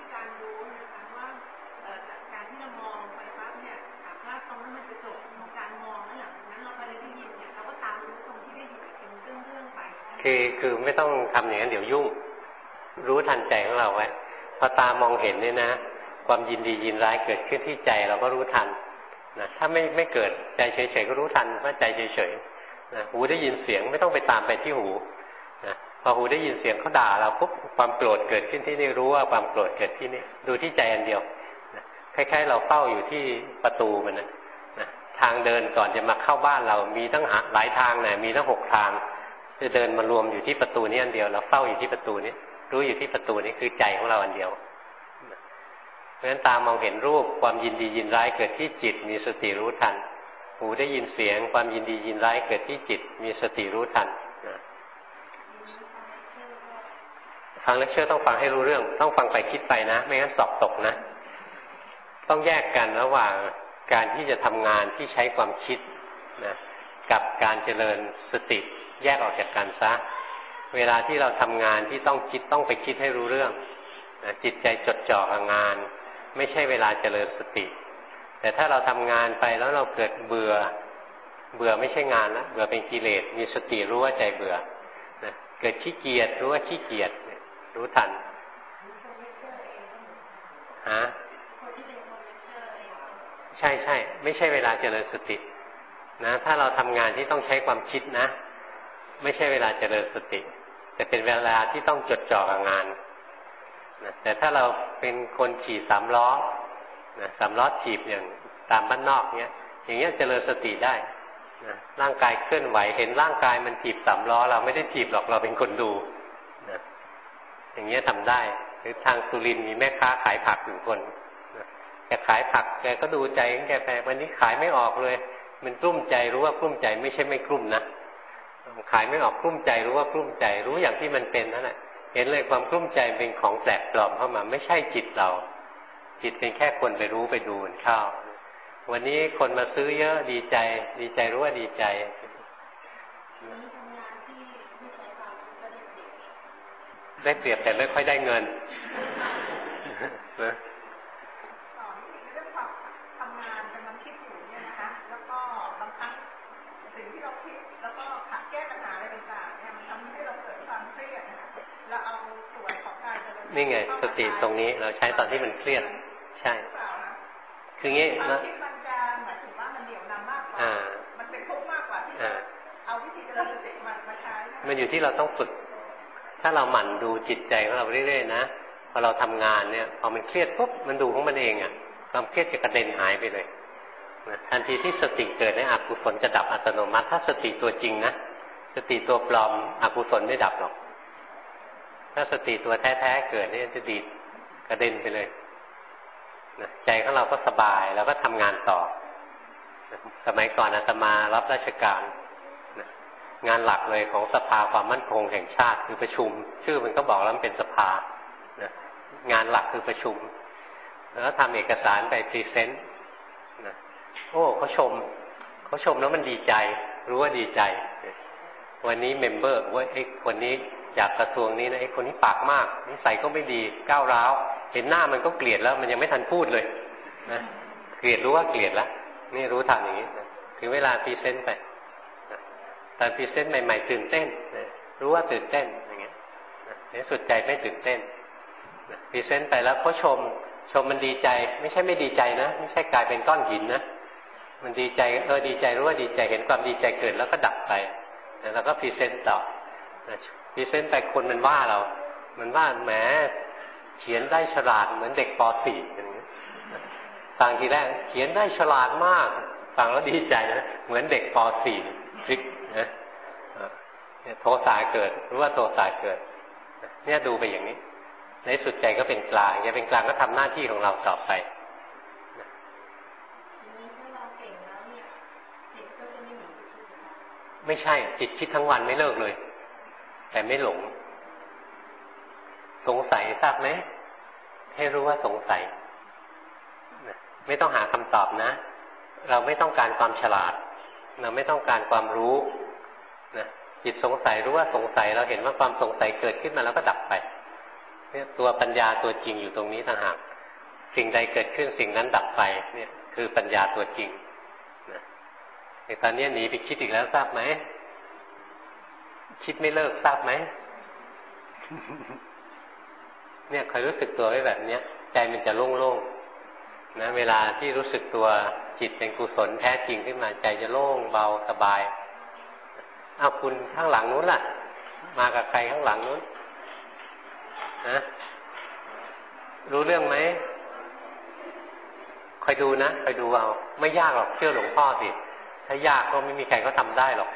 คือคือไม่ต้องทำอย่างนั้นเดี๋ยวยุ่งรู้ทันใจของเราไว้พอตามองเห็นเนี่ยนะความยินดียินร้ายเกิดขึ้นที่ใจเราก็รู้ทันนะถ้าไม่ไม่เกิดใจเฉยๆก็รู้ทันว่าใจเฉยๆนะหูได้ยินเสียงไม่ต้องไปตามไปที่หูนะพอหูได้ยินเสียงเขาด่าเราปุ๊บความโกรธเกิดขึ้นที่นี่รู้ว่าความโกรธเกิดที่นี่ดูที่ใจอันเดียวนะคล้ายๆเราเฝ้าอยู่ที่ประตูมันนะนะทางเดินก่อนจะมาเข้าบ้านเรามีตั้งหลายทางนะมีตั้งหกทางจะเดินมารวมอยู่ที่ประตูนี้อันเดียวเราเฝ้าอยู่ที่ประตูนี้รู้อยู่ที่ประตูนี้คือใจของเราอันเดียวเพราะฉะนั้นตามองเห็นรูปความยินดียินร้ายเกิดที่จิตมีสติรู้ทันหูได้ยินเสียงความยินดียินร้ายเกิดที่จิตมีสติรู้ทันฟังเลคเชอร์ต้องฟังให้รู้เรื่องต้องฟังไปคิดไปนะไม่งั้นสอบตกนะต้องแยกกันระหว่างการที่จะทำงานที่ใช้ความคิดนะกับการเจริญสติแยกออกจากกันซะเวลาที่เราทำงานที่ต้องคิดต้องไปคิดให้รู้เรื่องนะจิตใจจดจ่อกับงานไม่ใช่เวลาเจริญสติแต่ถ้าเราทำงานไปแล้วเราเกิดเบื่อเบื่อไม่ใช่งานนะเบื่อเป็นกิเลสมีสติรู้ว่าใจเบื่อนะเกิดขี้เกียจรู้ว่าขี้เกียจรู้ทันฮะใช่ใช่ไม่ใช่เวลาเจริญสตินะถ้าเราทำงานที่ต้องใช้ความคิดนะไม่ใช่เวลาเจริญสติแต่เป็นเวลาที่ต้องจดจ่อกับงานนะแต่ถ้าเราเป็นคนขี่สามล้อนะสามล้อถีบอย่างตามบ้านนอกเนี้ยอย่างเงี้ยเจริญสติได้นะร่างกายเคลื่อนไหวเห็นร่างกายมันถีบสามล้อเราไม่ได้ถีบหรอกเราเป็นคนดูนะอย่างเงี้ยทำได้หรือทางสุรินทร์มีแม่ค้าขายผักหนึ่งคนนะแกขายผักแกก็ดูใจของแกไปวันนี้ขายไม่ออกเลยมันกลุ้มใจรู้ว่ากลุ้มใจไม่ใช่ไม่กลุ้มนะขายไม่ออกกลุ้มใจรู้ว่ากลุ้มใจรู้อย่างที่มันเป็นนั่นแหละเห็นเลยความกลุ้มใจเป็นของแปลกปลอมเข้ามาไม่ใช่จิตเราจิตเป็นแค่คนไปรู้ไปดูมันเข้าวันนี้คนมาซื้อเยอะดีใจดีใจรู้ว่าดีใจได้เปรียบแต่ไม่ค่อยได้เงินนะนี่ไงสติตรงนี้เราใช้ตอนที่มันเครียดใช่คืองี้นะมันจะหมายถึงว่ามันเหนี่ยวนำมากกว่ามันเป็นทุกข์มากกว่าที่เอาวิธีเจริญสติมาใช้มันอยู่ที่เราต้องฝึกถ้าเราหมั่นดูจิตใจของเราเรื่อยๆนะพอเราทำงานเนี่ยพอมันเครียดปุ๊บมันดูของมันเองอ่ะความเครียดจะกระเด็นหายไปเลยนะทันทีที่สติเกิดในอกุศลจะดับอัตโนมัติถ้าสติตัวจริงนะสติตัวปลอมอกุศลไม่ดับหรอกถ้าสติตัวแท้ๆเกิดนี่จะดีดกระเด็นไปเลยใจของเราก็สบายแล้วก็ทำงานต่อสมัยก่อนอาตมารับราชการงานหลักเลยของสภาความมั่นคงแห่งชาติคือประชุมชื่อมันก็บอกแล้วมันเป็นสภางานหลักคือประชุมแล้วทำเอกสารไปพรีเซนต์โอ้เขาชมเขาชมแล้วมันดีใจรู้ว่าดีใจวันนี้เมมเบอร์ว่าไอ้คนนี้จากกระทรวงนี้นะไอ้คนนี้ปากมากนิสัยก็ไม่ดีก้าวร้าวเห็นหน้ามันก็เกลียดแล้วมันยังไม่ทันพูดเลยนะเกลียดรู้ว่าเกลียดแล้วนี่รู้ทันอย่างนี้ถึงเวลาพรีเซนต์ไปตอนพรีเซนต์ใหม่ๆตื่นเต้นรู้ว่าตื่นเต้นอย่างเงี้ยในสุดใจไม่ตื่นเต้นพรีเซนต์ไปแล้วเขาชมชมมันดีใจไม่ใช่ไม่ดีใจนะไม่ใช่กลายเป็นก้อนหินนะมันดีใจเออดีใจรู้ว่าดีใจเห็นความดีใจเกิดแล้วก็ดับไปแล้วก็พรีเซนต์ต่อพรีเซนต์ไปคนมันว่าเรามันว่าแหมเขียนได้ฉลาดเหมือนเด็กป .สี่ อย่างนี้ฟังทีแรกเขียนได้ฉลาดมากฟังแล้วดีใจนะเหมือนเด็กป .สี่ ทริกนะโทสะเกิดรู้ว่าโทสะเกิดเนี่ยดูไปอย่างนี้ในสุดใจก็เป็นกลางจะเป็นกลางก็ทำหน้าที่ของเราต่อไปไม่ใช่จิตคิดทั้งวันไม่เลิกเลยแต่ไม่หลงสงสัยทราบไหมให้รู้ว่าสงสัยไม่ต้องหาคำตอบนะเราไม่ต้องการความฉลาดเราไม่ต้องการความรู้นะจิตสงสัยรู้ว่าสงสัยเราเห็นว่าความสงสัยเกิดขึ้นมาแล้วก็ดับไปเนี่ยตัวปัญญาตัวจริงอยู่ตรงนี้ต่างหากสิ่งใดเกิดขึ้นสิ่งนั้นดับไปเนี่ยคือปัญญาตัวจริงนะในตอนนี้หนีไปคิดอีกแล้วทราบไหมคิดไม่เลิกทราบไหม เนี่ยคอยรู้สึกตัวไว้แบบเนี้ยใจมันจะโล่งๆนะเวลาที่รู้สึกตัวจิตเป็นกุศลแท้จริงขึ้นมาใจจะโล่งเบาสบายเอาคุณข้างหลังนู้นล่ะมากับใครข้างหลังนู้นนะรู้เรื่องไหมคอยดูนะคอยดูเอาไม่ยากหรอกเชื่อหลวงพ่อสิถ้ายากก็ไม่มีใครเขาทำได้หรอก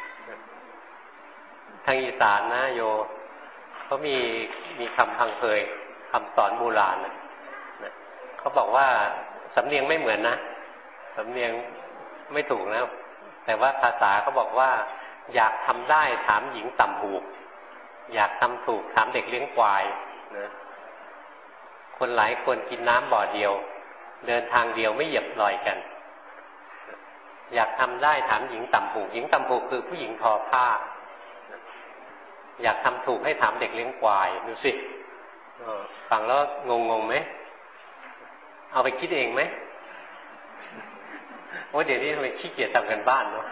ทางอีสานนะโยเขามีมีคำพังเพยคำสอนโบราณนะเขาบอกว่าสำเนียงไม่เหมือนนะสำเนียงไม่ถูกนะแต่ว่าภาษาเขาบอกว่าอยากทำได้ถามหญิงต่ำหูอยากทำถูกถามเด็กเลี้ยงควายนะคนหลายคนกินน้ำบ่อเดียวเดินทางเดียวไม่เหยียบรอยกันอยากทำได้ถามหญิงต่ำหูหญิงต่ำหูคือผู้หญิงทอผ้าอยากทำถูกให้ถามเด็กเลี้ยงควายดูสิฟังแล้วงงงงไหมเอาไปคิดเองไหมโอ้เดี๋ยวนี้ทำไมขี้เกียจทำกันบ้านเนาะ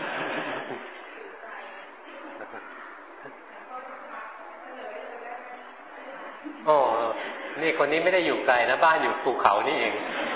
โอ้นี่คนนี้ไม่ได้อยู่ไกลนะบ้านอยู่ภูเขานี่เอง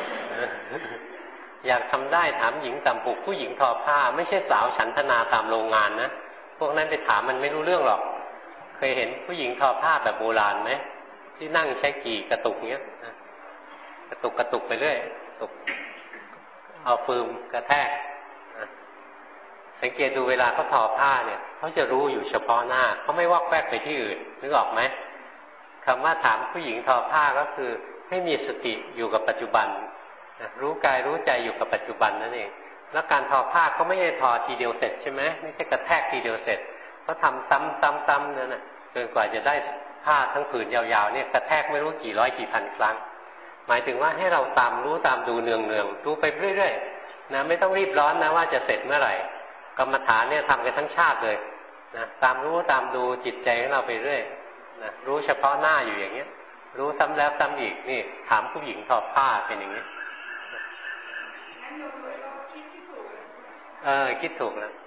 อยากทำได้ถามหญิงต่ำปุกผู้หญิงทอผ้าไม่ใช่สาวฉันทนาตามโรงงานนะพวกนั้นไปถามมันไม่รู้เรื่องหรอกเคยเห็นผู้หญิงทอผ้าแบบโบราณไหมที่นั่งใช้กี่กระตุกเงี้ยกระตุกกระตุกไปเรื่อยตุกเอาฟืมกระแทกสังเกตดูเวลาเขาทอผ้าเนี่ยเขาจะรู้อยู่เฉพาะหน้าเขาไม่วอกแวกไปที่อื่นนึกออกไหมคำว่าถามผู้หญิงทอผ้าก็คือให้มีสติอยู่กับปัจจุบันรู้กายรู้ใจอยู่กับปัจจุบันนั่นเองแล้วการทอผ้าเขาไม่ได้ทอทีเดียวเสร็จใช่ไหมไม่ใช่กระแทกทีเดียวเสร็จเขาทำซ้ำๆๆนั่นน่ะจนกว่าจะได้ผ้าทั้งผืนยาวๆเนี่ยกระแทกไม่รู้กี่ร้อยกี่พันครั้งหมายถึงว่าให้เราตามรู้ตามดูเนืองๆดูไปเรื่อยๆนะไม่ต้องรีบร้อนนะว่าจะเสร็จเมื่อไหร่กรรมฐานเนี่ยทำกันทั้งชาติเลยนะตามรู้ตามดูจิตใจของเราไปเรื่อยนะรู้เฉพาะหน้าอยู่อย่างเงี้ยรู้ซ้ำแล้วซ้ำอีกนี่ถามผู้หญิงทอผ้าเป็นอย่างนี้เออคิดถูกนะ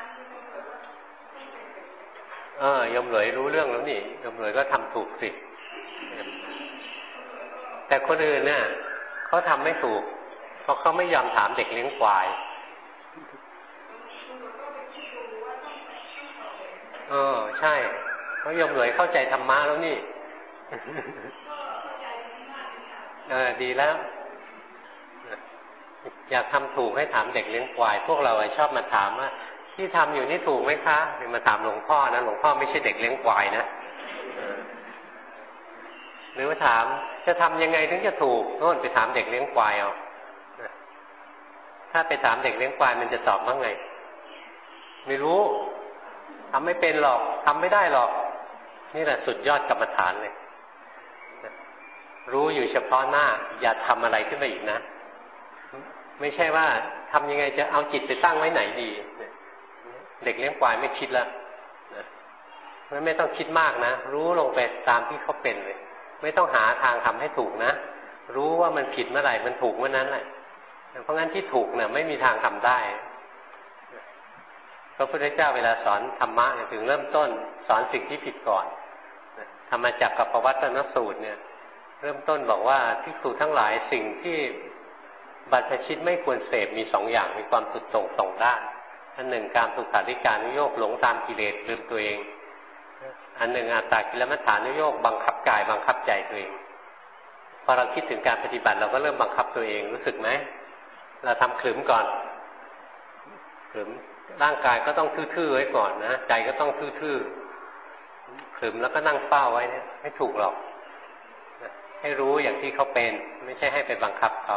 เออยมเหลยรู้เรื่องแล้วนี่ยมเหลยก็ทำถูกสิแต่คนอื่นเนี่ยเขาทำไม่ถูกเพราะเขาไม่ยอมถามเด็กเลี้ยงควายเออใช่เขายมเหลยเข้าใจธรรมะแล้วนี่เออดีแล้วอยากทำถูกให้ถามเด็กเลี้ยงควายพวกเราชอบมาถามว่าที่ทำอยู่นี่ถูกไหมคะมาถามหลวงพ่อนะหลวงพ่อไม่ใช่เด็กเลี้ยงควายนะหรือว่าถามจะทำยังไงถึงจะถูกโน่นไปถามเด็กเลี้ยงควายเอาถ้าไปถามเด็กเลี้ยงควายมันจะตอบว่าไงไม่รู้ทำไม่เป็นหรอกทำไม่ได้หรอกนี่แหละสุดยอดกรรมฐานเลยรู้อยู่เฉพาะหน้าอย่าทำอะไรขึ้นไปอีกนะไม่ใช่ว่าทำยังไงจะเอาจิตไปตั้งไว้ไหนดีเด็กเลี้ยงควายไม่คิดแล้วไม่ไม่ต้องคิดมากนะรู้ลงไปตามที่เขาเป็นเลยไม่ต้องหาทางทำให้ถูกนะรู้ว่ามันผิดเมื่อไหร่มันถูกเมื่อนั้นแหละเพราะงั้นที่ถูกเนี่ยไม่มีทางทำได้พระพุทธเจ้าเวลาสอนธรรมะถึงเริ่มต้นสอนสิ่งที่ผิดก่อนธรรมจักรกับปวัตตนสูตรเนี่ยเริ่มต้นบอกว่าภิกษุทั้งหลายสิ่งที่บรรพชิตไม่ควรเสพมีสองอย่างมีความสุดโต่งสองด้านอันหนึ่งการสุขาริการนุโยคหลงตามกิเลสลืมตัวเองอันหนึ่งอัตตากิลมัฏฐานุโยคบังคับกายบังคับใจตัวเองพอเราคิดถึงการปฏิบัติเราก็เริ่มบังคับตัวเองรู้สึกไหมเราทำขลุ่มก่อนขลุ่มร่างกายก็ต้องทื่อๆไว้ก่อนนะใจก็ต้องทื่อๆขลุ่มแล้วก็นั่งเฝ้าไว้เนี่ยไม่ถูกหรอกให้รู้อย่างที่เขาเป็นไม่ใช่ให้ไปบังคับเขา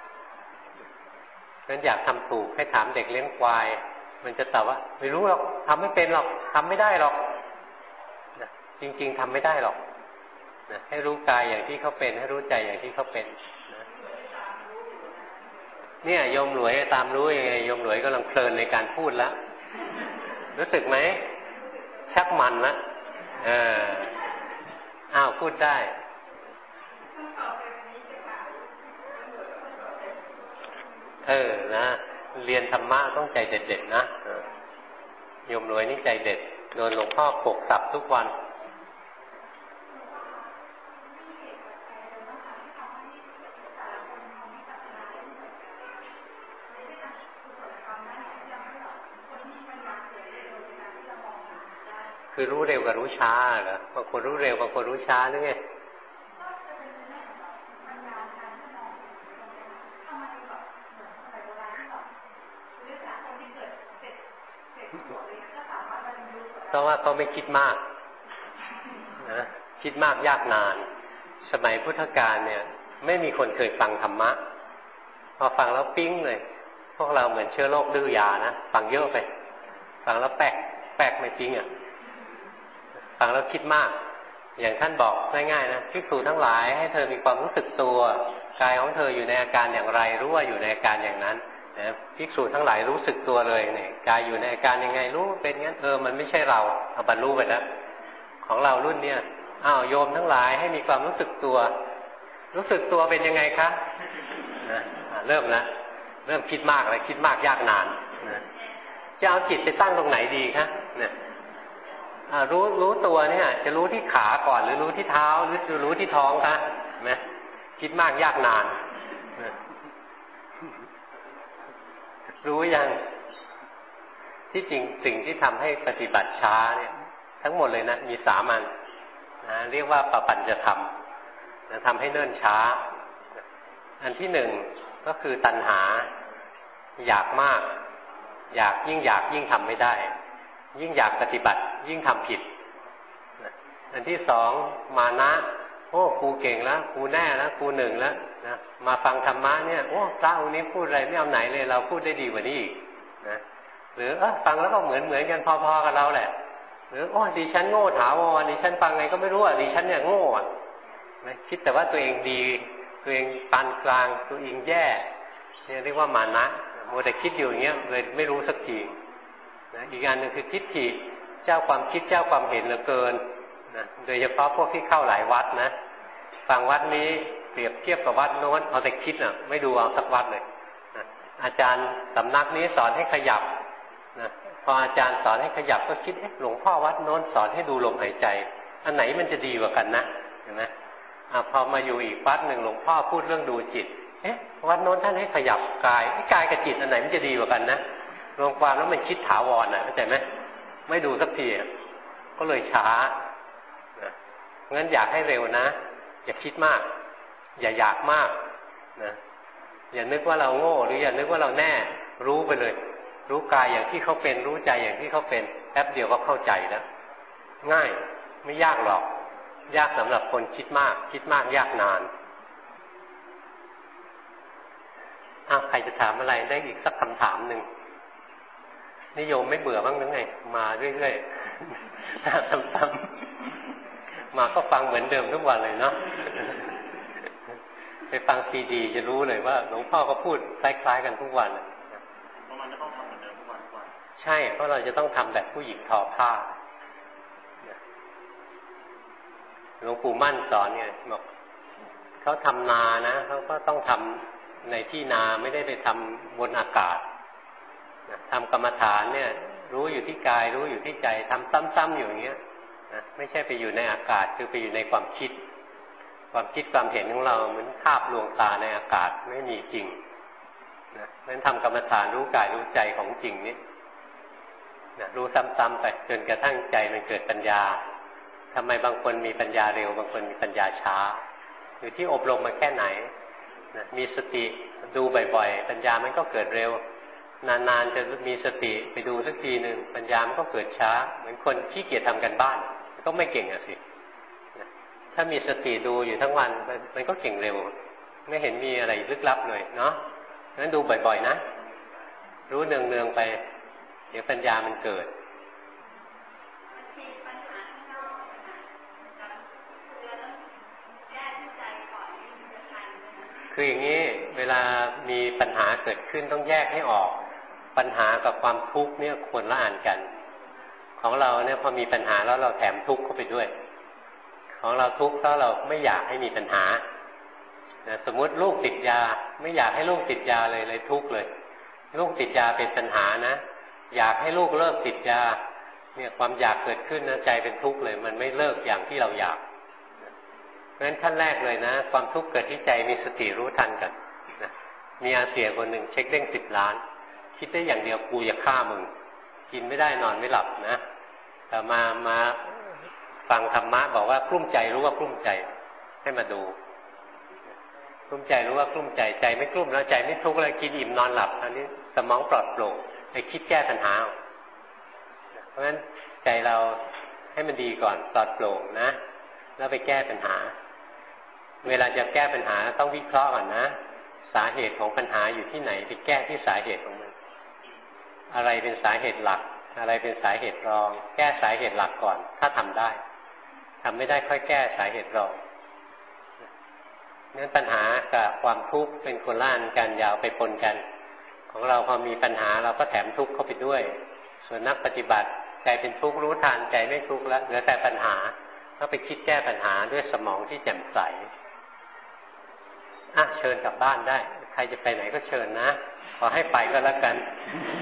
ฉะนั้นอยากทำถูกให้ถามเด็กเลี้ยงควายมันจะตอบว่าไม่รู้หรอกทำไม่เป็นหรอกทำไม่ได้หรอกนะจริงๆทำไม่ได้หรอกนะให้รู้กายอย่างที่เขาเป็นให้รู้ใจอย่างที่เขาเป็นนะเนี่ยโยมหลวยตามรู้ยังไงโยมหลวยกำลังเพลินในการพูดแล้วรู้สึกไหมชักมันละเอออ้าวพูดได้เออนะเรียนธรรมะต้องใจเด็ดๆนะโยมรวยนี่ใจเด็ดโดนหลวงพ่อปลุกสับทุกวันคือรู้เร็วกับรู้ช้าเหรอบางคนรู้เร็วบางคนรู้ช้าหรือไงเพราะว่าเขาไม่คิดมากนะคิดมากยากนานสมัยพุทธกาลเนี่ยไม่มีคนเคยฟังธรรมะพอฟังแล้วปิ๊งเลยพวกเราเหมือนเชื้อโรคดื้อยานะฟังเยอะไปฟังแล้วแปลกแปลกไม่ปิ๊งอ่ะฟังแล้วคิดมากอย่างท่านบอกง่ายๆนะภิกษุทั้งหลายให้เธอมีความรู้สึกตัวกายของเธออยู่ในอาการอย่างไรรู้ว่าอยู่ในอาการอย่างนั้นนะภิกษุทั้งหลายรู้สึกตัวเลยเนี่ยกายอยู่ในอาการยังไงรู้เป็นงั้นเออมันไม่ใช่เราเอาบรรลุไปแล้วของเรารุ่นเนี้ยอ้าวโยมทั้งหลายให้มีความรู้สึกตัวรู้สึกตัวเป็นยังไงคะนะเริ่มแล้วเริ่มคิดมากเลยคิดมากยากนานนะจะเอาจิตไปตั้งตรงไหนดีคะเนี่ยรู้รู้ตัวเนี่ยจะรู้ที่ขาก่อนหรือรู้ที่เท้าหรือจะรู้ที่ท้องคะนะคิดมากยากนานนะรู้ยังที่จริงสิ่งที่ทำให้ปฏิบัติช้าเนี่ยทั้งหมดเลยนะมีสามอันนะเรียกว่าปปัญจะธรรมนะทำให้เนิ่นช้าอันที่หนึ่งก็คือตัณหาอยากมากอยากยิ่งอยากยิ่งทำไม่ได้ยิ่งอยากปฏิบัติยิ่งทำผิดอันที่สองมานะโอ้กูเก่งแล้วกูแน่แล้วกูหนึ่งแล้วนะมาฟังธรรมะเนี่ยโอ้พระองค์นี้พูดอะไรไม่เอาไหนเลยเราพูดได้ดีกว่านี้อีกนะหรือเออฟังแล้วก็เหมือนเหมือนกันพอๆกับเราแหละหรือโอ้ดิฉันโง่ถาวรดิฉันฟังไงก็ไม่รู้อ่ะดิฉันเนี่ยโง่อ่ะนะคิดแต่ว่าตัวเองดีตัวเองปานกลางตัวเองแย่เนี่ยเรียกว่ามานะมัวแต่คิดอยู่อย่างเงี้ยเลยไม่รู้สักทีนะอีกอันหนึ่งคือทิฏฐิเจ้าความคิดเจ้าความเห็นเหลือเกินนะโดยเฉพาะพวกที่เข้าหลายวัดนะฟังวัดนี้เปรียบเทียบกับวัดโน้นเอาแต่คิดอ่ะไม่ดูเอาสักวัดเลยนะอาจารย์สำนักนี้สอนให้ขยับนะพออาจารย์สอนให้ขยับก็คิดเอ๊ะหลวงพ่อวัดโน้นสอนให้ดูลมหายใจอันไหนมันจะดีกว่ากันนะเห็นไหมอ่าพอมาอยู่อีกวัดหนึ่งหลวงพ่อพูดเรื่องดูจิตเอ๊ะวัดโน้นท่านให้ขยับกายกายกับจิตอันไหนมันจะดีกว่ากันนะรวมความแล้วมันคิดถาวรน่ะเข้าใจไหมไม่ดูสักทีก็เลยช้านะงั้นอยากให้เร็วนะอย่าคิดมากอย่าอยากมากนะอย่านึกว่าเราโง่หรืออย่านึกว่าเราแน่รู้ไปเลยรู้กายอย่างที่เขาเป็นรู้ใจอย่างที่เขาเป็นแป๊บเดียวก็เข้าใจแล้วง่ายไม่ยากหรอกยากสำหรับคนคิดมากคิดมากยากนานอ้าวใครจะถามอะไรได้อีกสักคำถามหนึ่งนิยมไม่เบื่อบ้างหรือไงมาเรื่อยๆซ้ำๆมาก็ฟังเหมือนเดิมทุกวันเลยเนาะไปฟังซีดีจะรู้เลยว่าหลวงพ่อก็พูดคล้ายๆกันทุกวันเพราะมันจะต้องทำเหมือนเดิมทุกวันทุกวันใช่เพราะเราจะต้องทำแบบผู้หญิงทอผ้าหลวงปู่มั่นสอนไงบอกเขาทำนานะเขาก็ต้องทำในที่นาไม่ได้ไปทำบนอากาศทำกรรมฐานเนี่ยรู้อยู่ที่กายรู้อยู่ที่ใจทำซ้ำๆอยู่อย่างเงี้ยนะไม่ใช่ไปอยู่ในอากาศคือไปอยู่ในความคิดความคิดความเห็นของเราเหมือนคาบลวงตาในอากาศไม่มีจริงนะเพราะฉะนั้นทำกรรมฐานรู้กายรู้ใจของจริงนี้นะรู้ซ้ำๆไปจนกระทั่งใจมันเกิดปัญญาทำไมบางคนมีปัญญาเร็วบางคนมีปัญญาช้าอยู่ที่อบรมมาแค่ไหนนะมีสติดูบ่อยๆปัญญามันก็เกิดเร็วนานๆจะมีสติไปดูสักทีหนึ่งปัญญามันก็เกิดช้าเหมือนคนขี้เกียจทำกันบ้านก็ไม่เก่งอ่ะสิถ้ามีสติดูอยู่ทั้งวันมันก็เก่งเร็วไม่เห็นมีอะไรลึกลับเลยเนาะงั้นดูบ่อยๆนะรู้เนืองๆไปเดี๋ยวปัญญามันเกิดคืออย่างนี้เวลามีปัญหาเกิดขึ้นต้องแยกให้ออกปัญหากับความทุกข์เนี่ยควรละอ่านกันของเราเนี่ยพอมีปัญหาแล้วเราแถมทุกข์เข้าไปด้วยของเราทุกข์เพราะเราไม่อยากให้มีปัญหาสมมุติลูกติดยาไม่อยากให้ลูกติดยาเลยเลยทุกข์เลยลูกติดยาเป็นปัญหานะอยากให้ลูกเลิกติดยาเนี่ยความอยากเกิดขึ้นนะใจเป็นทุกข์เลยมันไม่เลิกอย่างที่เราอยากเพราะฉะนั้นขั้นแรกเลยนะความทุกข์เกิดที่ใจมีสติรู้ทันกันนะมีอาเสียคนหนึ่งเช็คเด้งสิบล้านคิดได้อย่างเดียวกูจะฆ่ามึงกินไม่ได้นอนไม่หลับนะแต่มามาฟังธรรมะบอกว่ากลุ้มใจรู้ว่ากลุ้มใจให้มาดูกลุ้มใจรู้ว่ากลุ้มใจใจไม่กลุ้มแล้วใจไม่ทุกข์แล้วกินอิ่มนอนหลับอันนี้สมองปลอดโปร่งไปคิดแก้ปัญหาเพราะฉะนั้นใจเราให้มันดีก่อนปลอดโปร่งนะแล้วไปแก้ปัญหาเวลาจะแก้ปัญหาต้องวิเคราะห์ก่อนนะสาเหตุของปัญหาอยู่ที่ไหนไปแก้ที่สาเหตุของมันอะไรเป็นสาเหตุหลักอะไรเป็นสาเหตุรองแก้สาเหตุหลักก่อนถ้าทำได้ทำไม่ได้ค่อยแก้สาเหตุรองงั้นปัญหากับความทุกข์เป็นคนละอันกันยาวไปปนกันของเราพอมีปัญหาเราก็แถมทุกข์เข้าไปด้วยส่วนนักปฏิบัติใจเป็นทุกข์รู้ทันใจไม่ทุกข์แล้วเหลือแต่ปัญหาก็ไปคิดแก้ปัญหาด้วยสมองที่แจ่มใสอ่ะเชิญกลับบ้านได้ใครจะไปไหนก็เชิญนะขอให้ไปก็แล้วกัน